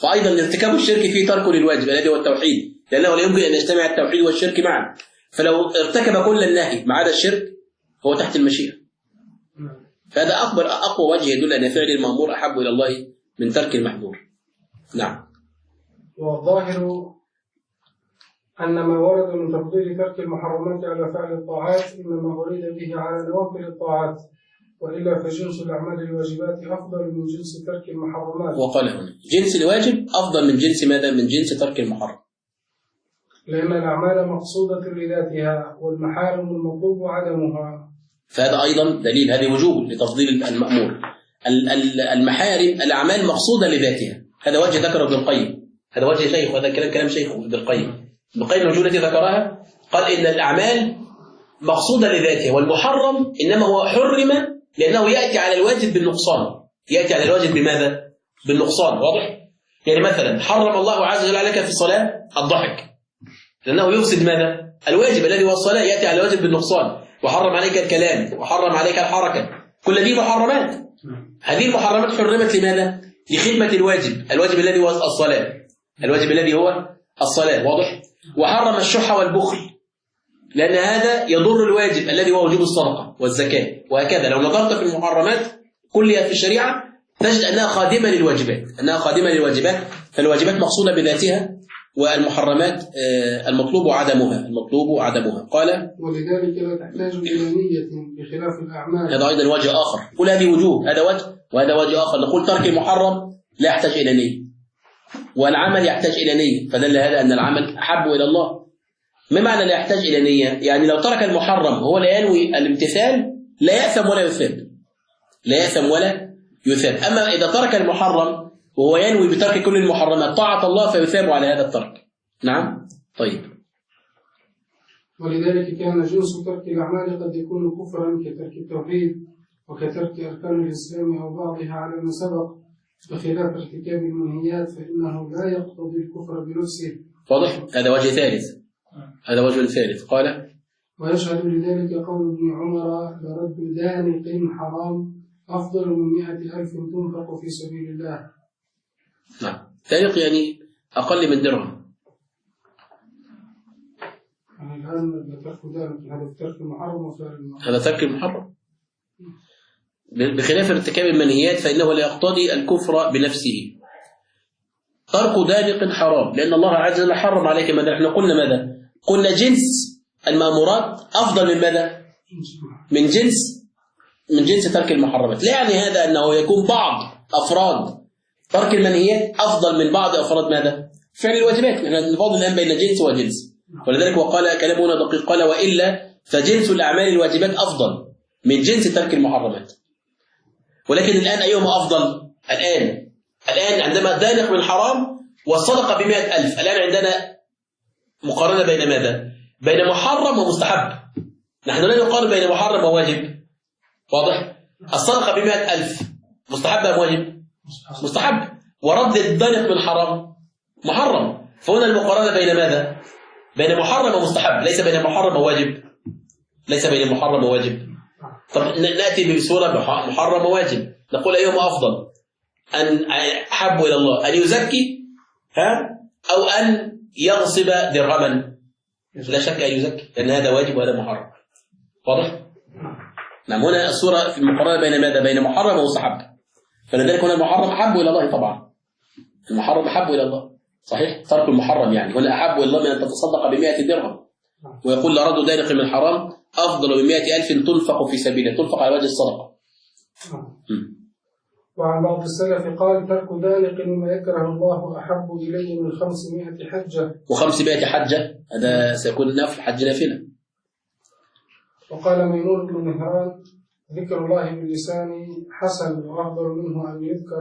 فأيضا ارتكاب الشرك فيه ترك للواجب الذي هو التوحيد، لأنه لا يمكن أن يجتمع التوحيد والشرك معا، فلو ارتكب كل النهي ما عدا الشرك هو تحت المشيئة. فهذا أقوى وجه يدل أن فعل المأمور أحب إلى الله من ترك المحظور. نعم. والظاهر أن ما ورد من تفضيل ترك المحرمات على فعل الطاعات إنما أريد به على نوافل الطاعات، وإلا فجنس الأعمال الواجبات أفضل من جنس ترك المحرمات. وقال هنا جنس الواجب أفضل من جنس ماذا؟ من جنس ترك المحرم، لأن الأعمال مقصودة لذاتها والمحارم المطلوب عدمها. فهذا أيضا دليل، هذه وجوب لتفضيل المأمور. المحارم الأعمال مقصودة لذاتها، هذا وجه ذكره ابن القيم، هذا وجه شيخ، وهذا كلام شيخ ابن القيم. ابن القيم الوجوه التي ذكرها قال إن الأعمال مقصودة لذاتها، والمحرم إنما هو حرم لأنه يأتي على الواجب بالنقصان. يأتي على الواجب بماذا؟ بالنقصان. واضح؟ يعني مثلا حرم الله عز وجل عليك في الصلاة الضحك لأنه يفسد ماذا؟ الواجب الذي هو الصلاة، يأتي على الواجب بالنقصان. وحرم عليك الكلام، وحرم عليك الحركة، كل دي محرمات. هذه المحرمات حرمت لماذا؟ لخدمة الواجب الذي هو الصلاة، الواجب الذي هو الصلاة. واضح؟ وحرم الشح والبخل لأن هذا يضر الواجب الذي هو وجوب الصدقة والزكاة، وهكذا. لو نظرت في المحرمات كلها في الشريعة تجد أنها خادمة للواجبات، فالواجبات مقصودة بذاتها، والمحرمات المطلوب عدمها. قال ولذلك لا تحتاج إلى نية بخلاف الأعمال. هذا أيضا وجه آخر. كل هذه وجوه، هذا وجه وهذا وجه آخر. نقول ترك المحرم لا يحتاج إلى نية، والعمل يحتاج إلى نية، فدل هذا أن العمل أحب إلى الله. ما معنى لا يحتاج إلى نية؟ يعني لو ترك المحرم هو لا ينوي الامتثال لا يأثم ولا يثاب. أما إذا ترك المحرم وهو ينوي بترك كل المحرمات طاعة الله فيثاب على هذا الترك. نعم. طيب. ولذلك كان جنس ترك الأعمال قد يكون كفرا كترك التوحيد وكترك أركان الإسلام أو بعضها على ما سبق، بخلاف ارتكاب المنهيات فإنه لا يقتضي الكفر بنفسه. واضح؟ هذا وجه ثالث. قال ويشهد لذلك قول ابن عمر لرد دانق حرام أفضل من 100,000 تنفق في سبيل الله. نعم. دانق يعني أقل من درهم. يعني الآن ترك دانق هذا ترك المحرم وفعل المحرم. هذا ترك المحرم بخلاف ارتكاب المنهيات فإنه لا يقتضي الكفر بنفسه. ترك دانق حرام لأن الله عز وجل حرم عليك ماذا؟ احنا قلنا ماذا؟ قلنا جنس المأمورات أفضل من ماذا؟ من جنس ترك المحرمات. لا يعني هذا أنه يكون بعض أفراد ترك المنهيات أفضل من بعض أفراد ماذا؟ فعل الواجبات. احنا نفاضل الآن بين جنس وجنس، ولذلك وقال كلامنا دقيق، قال وإلا فجنس الأعمال الواجبات أفضل من جنس ترك المحرمات. ولكن الآن أيهما أفضل؟ الآن عندما دانق من حرام والصدقة ب100,000، الآن عندنا مقارنة بين ماذا؟ بين محرم ومستحب. نحن لا نقارن بين محرم وواجب. واضح؟ الصدقة ب100,000 مستحب أم واجب؟ مستحب. ورد الدانق من حرام محرم. فهنا المقارنة بين ماذا؟ بين محرم ومستحب، ليس بين محرم وواجب. طب نأتي بصورة محرم وواجب، نقول أيهما أفضل؟ أن أحب إلى الله أن يزكي أو أن يغصب درهما؟ لا شك أن يزكي لأن هذا واجب وهذا محرم. واضح؟ نعم. هنا الصورة في المقارنة بين ماذا؟ بين محرم ومستحب. فلذلك هنا المحرم أحب إلى الله طبعا. المحرم أحب إلى الله صحيح، ترك المحرم يعني هنا أحب إلى الله من أن تتصدق ب100 درهم. ويقول لرد دانق من حرام أفضل من 100,000 تنفق في سبيله، تنفق على وجه الصدقة. وعن بعض السلف قال ترك دانق ما يكره الله أحب إلي من 500 حجة. و500 حجة هذا سيكون حج نافلة. وقال ميمون بن مهران ذكر الله باللسان حسن وأفضل منه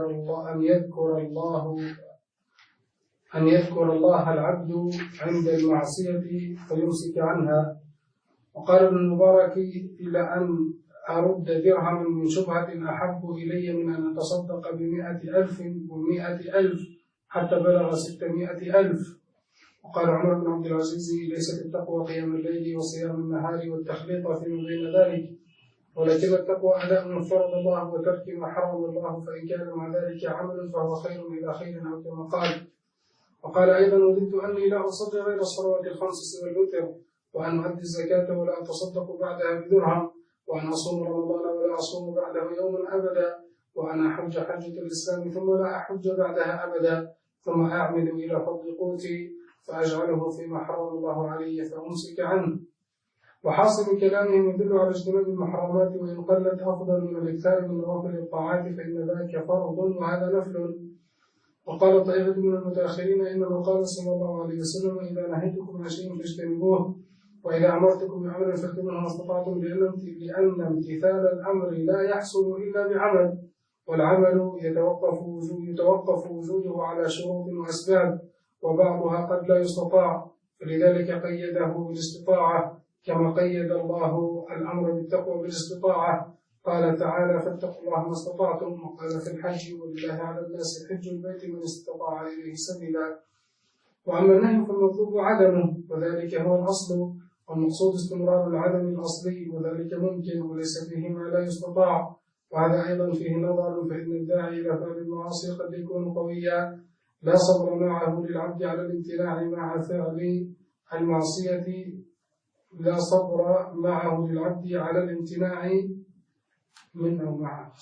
أن يذكر الله العبد عند المعصية فيمسك عنها. وقال ابن المبارك إلا أن أرد درهما من شبهة أحب إلي من أن أتصدق ب100,000 و100,000 حتى بلغ 600,000. وقال عمر بن عبد العزيز ليست التقوى قيام الليل وصيام النهار والتخليط فيما بين ذلك، ولكن التقوى أداء ما فرض الله وترك ما حرم الله، فإن كان مع ذلك عمل فهو خير إلى خير أو كما قال. وقال أيضا: وددت أني لا أصلي غير الصلوات الخمس سوى الوتر، وأن أؤدي الزكاة ولا أتصدق بعدها بدرهم، وأن أصوم رمضان ولا أصوم بعده يوما أبدا، وأن أحج حجة الإسلام ثم لا أحج بعدها أبدا، ثم أعمد إلى فضل قوتي فأجعله فيما حرم الله علي فأمسك عنه. وحاصل كلامهم يدل على اجتناب المحرمات، وإن قلت أفضل من الإكثار من نوافل الطاعات، فإن ذاك فرض وهذا نفل. وقال طائفة من المتأخرين: إنه قال صلى الله عليه وسلم: إذا نهيتكم عن شيء فاجتنبوه، وإذا أمرتكم بأمر فاتقوا منه ما استطعتم، لأن امتثال الأمر لا يحصل إلا بعمل، والعمل يتوقف وجوده على شروط وأسباب، وبعضها قد لا يستطاع، فلذلك قيده بالاستطاعة، كما قيد الله الأمر بالتقوى بالاستطاعة. قال تعالى: فاتقوا الله ما استطعتم. وقال في الحج: ولله على الناس حج البيت من استطاع إليه سبيلا. وأما النهي فالمطلوب عدمه، وذلك هو الأصل، والمقصود استمرار العدم الأصلي، وذلك ممكن وليس فيه ما لا يستطاع. وهذا أيضا فيه نظر، فإن الداعي إلى فعل المعاصي قد يكون قويا لا صبر معه للعبد على الامتناع مع فعل المعصية، لا صبر معه للعبد على الامتناع من أو معه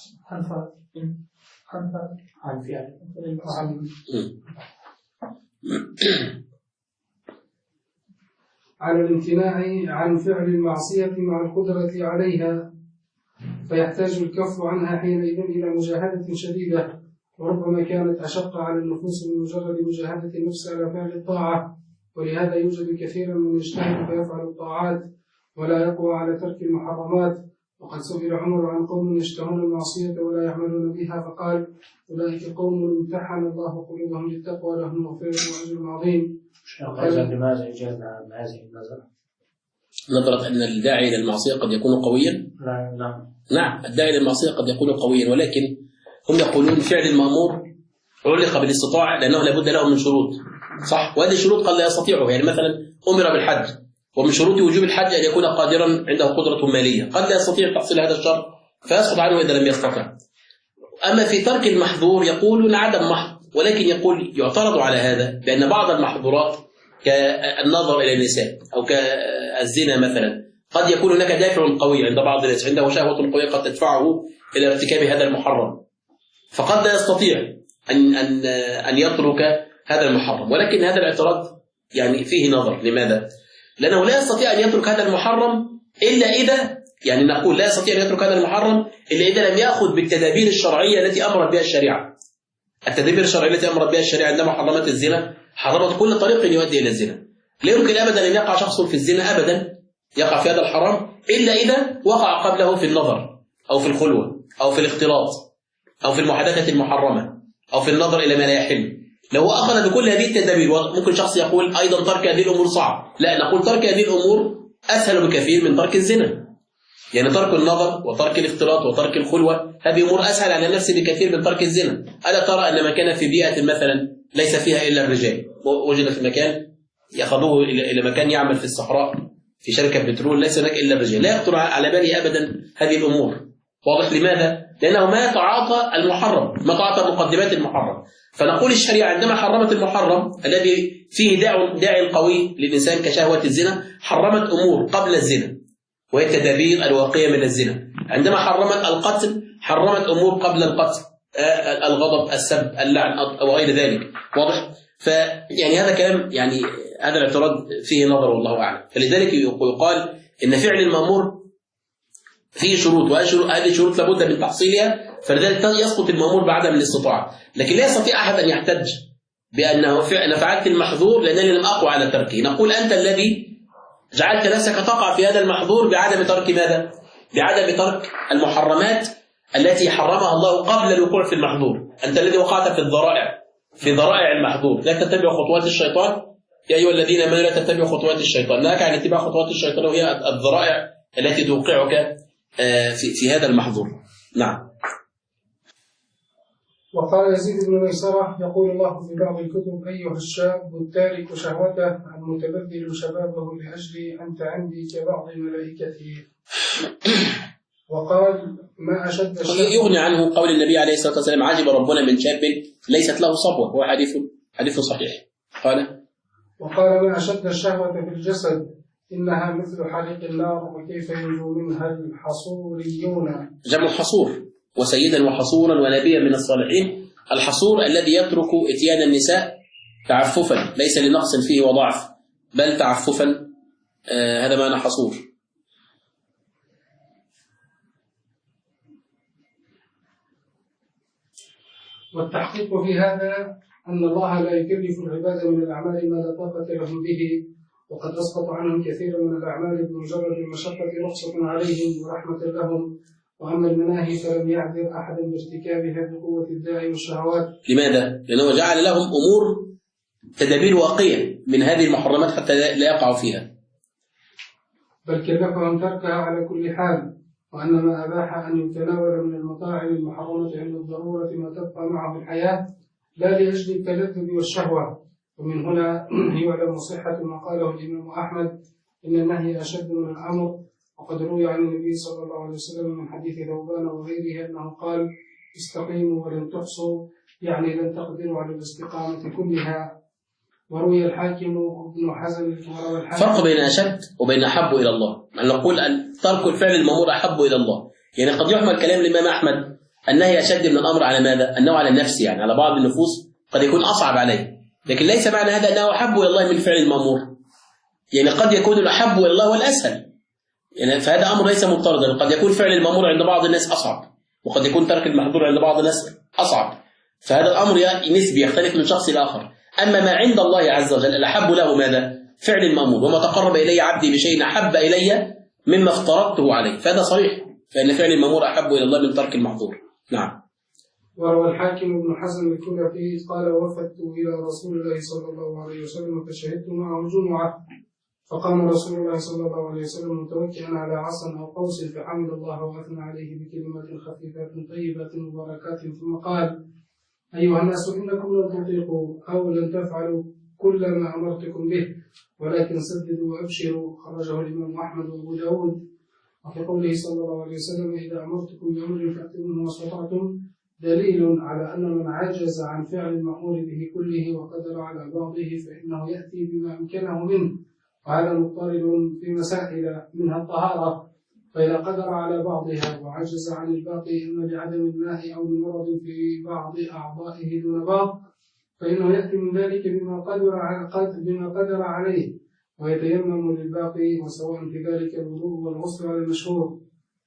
عن فعل على الامتناع عن فعل المعصية مع القدرة عليها، فيحتاج الكف عنها حينئذ إلى مجاهدة شديدة، وربما كانت أشق على النفوس من مجرد مجاهدة النفس على فعل الطاعة. ولهذا يوجد كثيرا من يجتهد فيفعل الطاعات ولا يقوى على ترك المحرمات. وقد سئل عمر عن قوم يشتهون المعصية ولا يعملون بها، فقال: أولئك قوم امتحن الله قلوبهم للتقوى، لهم مغفرة وأجر عظيم. لماذا يجازنا عن هذه النظرة؟ نظرة أن الداعي للمعصية قد يكون قويا؟ نعم، الداعي للمعصية قد يكون قويا، ولكن هم يقولون فعل المأمور علق بالاستطاعة لأنه لابد له من شروط، صح؟ وهذه الشروط قد لا يستطيعه. يعني مثلا أمر بالحج، ومن شروط وجوب الحج أن يكون قادرا عنده قدرة مالية، قد لا يستطيع تحصيل هذا الشرط فيسقط عنه إذا لم يستطع. أما في ترك المحظور يقولون عدم محظ، ولكن يقول يعترض على هذا بأن بعض المحظورات كالنظر إلى النساء أو كالزنا مثلا قد يكون هناك دافع قوي عند بعض الناس، عنده شهوة قوية قد تدفعه إلى ارتكاب هذا المحرم، فقد لا يستطيع أن يترك هذا المحرم. ولكن هذا الاعتراض يعني فيه نظر. لماذا؟ لأنه لا يستطيع أن يترك هذا المحرم إلا إذا، يعني نقول لا يستطيع أن يترك هذا المحرم إلا إذا لم يأخذ بالتدابير الشرعية التي أمرت بها الشريعة. التدابير الشرعية التي أمرت بها الشريعة عندما حرمت الزنا حرمت كل طريق يؤدي إلى الزنا. لا يمكن أبدا أن يقع شخص في الزنا أبدا، يقع في هذا الحرام، إلا إذا وقع قبله في النظر أو في الخلوة أو في الاختلاط أو في المحادثة المحرمة أو في النظر إلى ما لا يحل. لو أخذ بكل هذه التدابير، ممكن شخص يقول أيضا ترك هذه الأمور صعب. لا، نقول ترك هذه الأمور أسهل بكثير من ترك الزنا. يعني ترك النظر وترك الاختلاط وترك الخلوة هذه أمور أسهل على النفس بكثير من ترك الزنا. ألا ترى أن مكان في بيئة مثلا ليس فيها إلا الرجال، وجد في مكان يأخذوه إلى مكان يعمل في الصحراء في شركة بترول ليس هناك إلا الرجال، لا يخطر على باله أبدا هذه الأمور. واضح؟ لماذا؟ لأنه ما تعاطى المحرم، ما تعاطى مقدمات المحرم. فنقول الشريعة عندما حرمت المحرم الذي فيه داعي قوي للإنسان كشهوة الزنا، حرمت أمور قبل الزنا وهي التدابير الواقية من الزنا. عندما حرمت القتل حرمت أمور قبل القتل، الغضب، السب، اللعن وغير ذلك. واضح؟ فيعني هذا كلام، يعني هذا الاعتراض فيه نظر والله أعلم. فلذلك يقال إن فعل المأمور فيه شروط، وهذه الشروط لابد من تحصيلها، فلذلك يسقط المأمور بعدم الاستطاعة. لكن لا يستطيع أحد أن يحتج بأنه أنا فعلت المحظور لأنني لم أقوى على تركه. نقول أنت الذي جعلت نفسك تقع في هذا المحظور بعدم ترك ماذا؟ بعدم ترك المحرمات التي حرمها الله قبل الوقوع في المحظور. أنت الذي وقعت في ذرائع المحظور. لا تتبع خطوات الشيطان يا أيها الذين آمنوا لا تتبعوا خطوات الشيطان. نهاك عن اتباع خطوات الشيطان وهي الذرائع التي توقعك في هذا المحظور. نعم. وقال يزيد بن ميسرة: يقول الله في بعض الكتب: أيها الشاب التارك شهوته المتبذل شبابه لأجل أنت عندي كبعض ملائكته. وقال ما أشد الشهوة. يغني عنه قول النبي عليه الصلاة والسلام عجب ربنا من شاب ليست له صبوة، هو حديث صحيح. وقال ما أشد الشهوة في الجسد إنها مثل حريق النار وكيف ينجو منها الحصوريون. جمع حصور، وسيدا وحصورا ونبيا من الصالحين. الحصور الذي يترك اتيان النساء تعففا، ليس لنقص فيه وضعف بل تعففا، هذا معنى حصور. والتحقيق في هذا أن الله لا يكلف العباد من الأعمال ما لا طاقة لهم به، وقد أسقط عنهم كثيرا من الأعمال بمجرد المشقة رخصة عليهم ورحمة لهم. وأما المناهي فلم يعذر أحدا بارتكابها بقوة الداعي والشهوات. لماذا؟ لأنه جعل لهم أمور تدابير واقية من هذه المحرمات حتى لا يقعوا فيها، بل كلفهم تركها على كل حال. وأن ما أباح أن يتناول من المطاعم المحرمة عند الضرورة ما تبقى معه الحياة لا لأجل التلذذ والشهوة. ومن هنا يعلم صحة ما قاله الإمام أحمد إن النهي أشد من الأمر. وقد روي عن النبي صلى الله عليه وسلم من حديث ثوبان وغيره أنه قال استقيموا ولن تحصوا، يعني لن تقدروا على الاستقامة كلها. وروي الحاكم وابن حزم فرق بين أشد وبين أحب إلى الله. نقول أن ترك الفعل المأمور أحب إلى الله، يعني قد يحمل كلام الإمام أحمد النهي أشد من الأمر على ماذا؟ أنه على النفس، يعني على بعض النفوس قد يكون أصعب عليه، لكن ليس معنى هذا أنه أحب إلى الله من الفعل المأمور. يعني قد يكون الأحب إلى الله والأسهل، يعني فهذا أمر ليس مضطردا. قد يكون فعل المأمور عند بعض الناس أصعب، وقد يكون ترك المحظور عند بعض الناس أصعب، فهذا الأمر نسبي يختلف من شخص إلى آخر. أما ما عند الله عز وجل الأحب له ماذا؟ فعل المأمور. وما تقرب إلي عبدي بشيء أحب إلي مما افترضته عليه، فهذا صريح، فإن فعل المأمور أحب إلى الله من ترك المحظور. نعم. وروى الحاكم ابن حزم الكلفي قال وفدت إلى رسول الله صلى الله عليه وسلم فشهدت معه الجمعة، فقام رسول الله صلى الله عليه وسلم متوكئا على عصا أو قوس فحمد الله وأثنى عليه بكلمات خفيفات طيبات مباركات، ثم قال أيها الناس إنكم لن تطيقوا أو لن تفعلوا كل ما أمرتكم به، ولكن سددوا وأبشروا. خرجه الإمام أحمد وأبو داود. وفي قوله صلى الله عليه وسلم إذا أمرتكم بأمر فأتوا منه ما استطعتم دليل على أن من عجز عن فعل المأمور به كله وقدر على بعضه فإنه يأتي بما أمكنه منه، وهذا مضطرد في مسائل منها الطهارة، فإذا قدر على بعضها وعجز عن الباقي إما لعدم الماء أو لمرض في بعض أعضائه دون بعض فإنه يأتي من ذلك بما قدر عليه ويتيمم للباقي، وسواء في ذلك الوضوء والغسل على المشهور.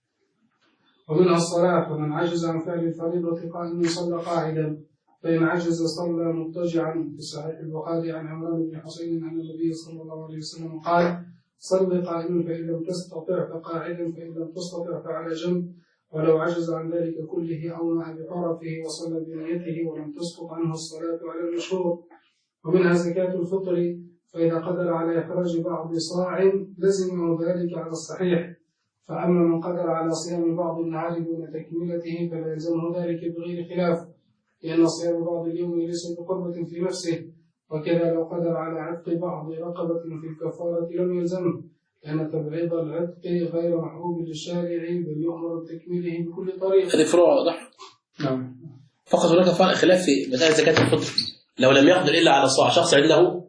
ومنها الصلاة، فمن عجز عن فعل الفريضة قائما صلى قاعدا، فإن عجز صلى مضطجعا. في صحيح البخاري عن عمران بن حسين عن النبي صلى الله عليه وسلم قال صل قائما فإن لم تستطع فقاعدا، فإن لم تستطع فعلى جنب، ولو عجز عن ذلك كله أومأ بطرفه وصلى بنيته ولم تسقط عنه الصلاة على المشهور. ومنها زكاة الفطر، فإذا قدر على إخراج بعض صاع لزمه ذلك على الصحيح، فأما من قدر على صيام بعض النهار دون تكملته فلا يلزمه ذلك بغير خلاف، لأن صيام بعض اليوم ليس بقربة في نفسه. وكذا لو قدر على عتق بعض رقبة في الكفارة لم يلزمه، لأن تبعيض العتق غير محبوب للشارع بل يؤمر بتكميله بكل طريقة. هذه فروع واضحة. نعم. فقط هناك فرق خلاف في مسألة زكاة الفطر. لو لم يقدر إلا على صاع، شخص عنده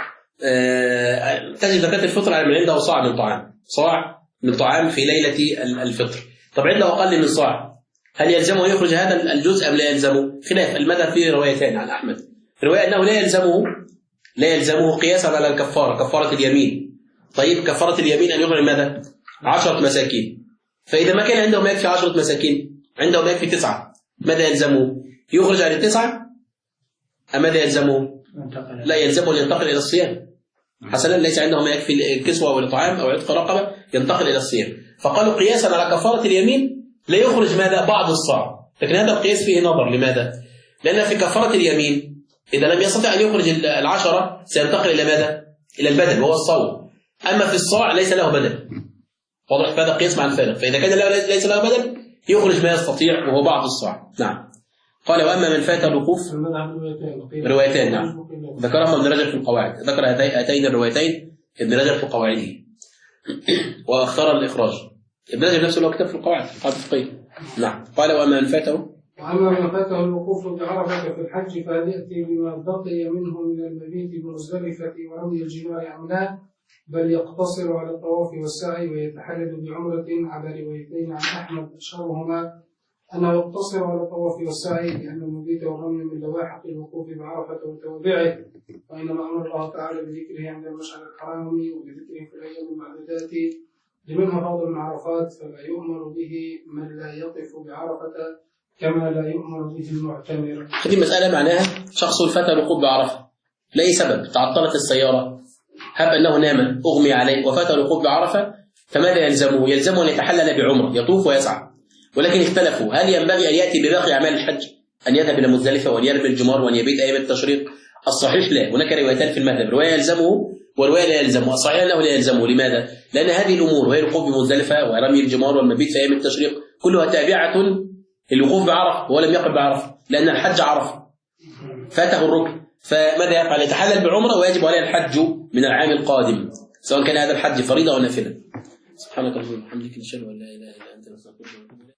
تجد زكاة الفطر على من عنده صاع من طعام في ليلة الفطر. طب عنده أقل من صاع، هل يلزمه يخرج هذا الجزء أم لا يلزمه؟ خلاف. المذهب فيه روايتان عن أحمد. رواية أنه لا يلزمه قياسا على الكفارة، كفارة اليمين. طيب كفارة اليمين أن يخرج ماذا؟ 10 مساكين. فإذا ما كان عنده ما يكفي 10 مساكين، عنده ما يكفي 9، ماذا يلزمه؟ يخرج عن 9 أم ماذا يلزمه؟ لا يلزمه ينتقل إلى الصيام. حسنا، ليس عنده ما يكفي الكسوة والطعام أو عتق رقبة، ينتقل إلى الصيام. فقالوا قياسا على كفارة اليمين لا يخرج ماذا؟ بعض الصاع. لكن هذا القياس فيه نظر. لماذا؟ لأن في كفارة اليمين إذا لم يستطع أن يخرج 10 سينتقل إلى ماذا؟ إلى البدن وهو الصوم. أما في الصاع ليس له بدن. واضح؟ فهذا قياس مع الفارق. فإذا كان ليس له بدن يخرج ما يستطيع وهو بعض الصاع. نعم. قال وأما من فات الوقوف روايتان. نعم. ذكرهما ابن رجب في القواعد. ذكر هاتين الروايتين ابن رجب في قواعده واختار الإخراج. ابن رجب نفسه له كتاب في القواعد الفقهية. نعم. قال وأما من فاته الوقوف بعرفة في الحج فهل يأتي بما بقي منه من المبيت بمزدلفة ورمي الجمار أم لا، بل يقتصر على الطواف والسعي ويتحلل بعمرة على روايتين عن أحمد أشهرهما أنه يقتصر على الطواف والسعي لأن المبيت والرمي من لواحق الوقوف بعرفة وتوابعه، وإنما أمر الله تعالى بذكره عند المشعر الحرام وبذكره في الأيام المعدودات لمنها فضل من عرفات، فلا يؤمر به من لا يقف بعرفة كما لا يؤمر به المعتمر. هذه مسألة معناها شخص الفتى الوقوف بعرفة لأي سبب، تعطلت السيارة، هب أنه نام أغمي عليه وفات الوقوف بعرفة، فماذا يلزمه؟ يلزمه أن يتحلل بعمرة يطوف ويسعى. ولكن اختلفوا هل ينبغي أن يأتي بباقي أعمال الحج، أن يذهب إلى مزدلفة وأن يرمي الجمار وأن يبيت أيام التشريق؟ الصحيح لا، هناك روايتان في المذهب، رواية يلزمه ورواية لا يلزمه. الصحيح أنه لا يلزمه. لماذا؟ لأن هذه الأمور وهي الوقوف بمزدلفة ورمي الجمار والمبيت في أيام التشريق كلها تابعة للوقوف بعرفة، ولم يقف بعرفة لأن الحج عرفة فاته الركن. فماذا يفعل؟ يتحلل بعمرة ويجب عليه الحج من العام القادم، سواء كان هذا الحج فريضة أو نافلة. سبحانك اللهم وبحمدك نشهد أن لا إله إلا أنت نستغفرك ونتوب إليك.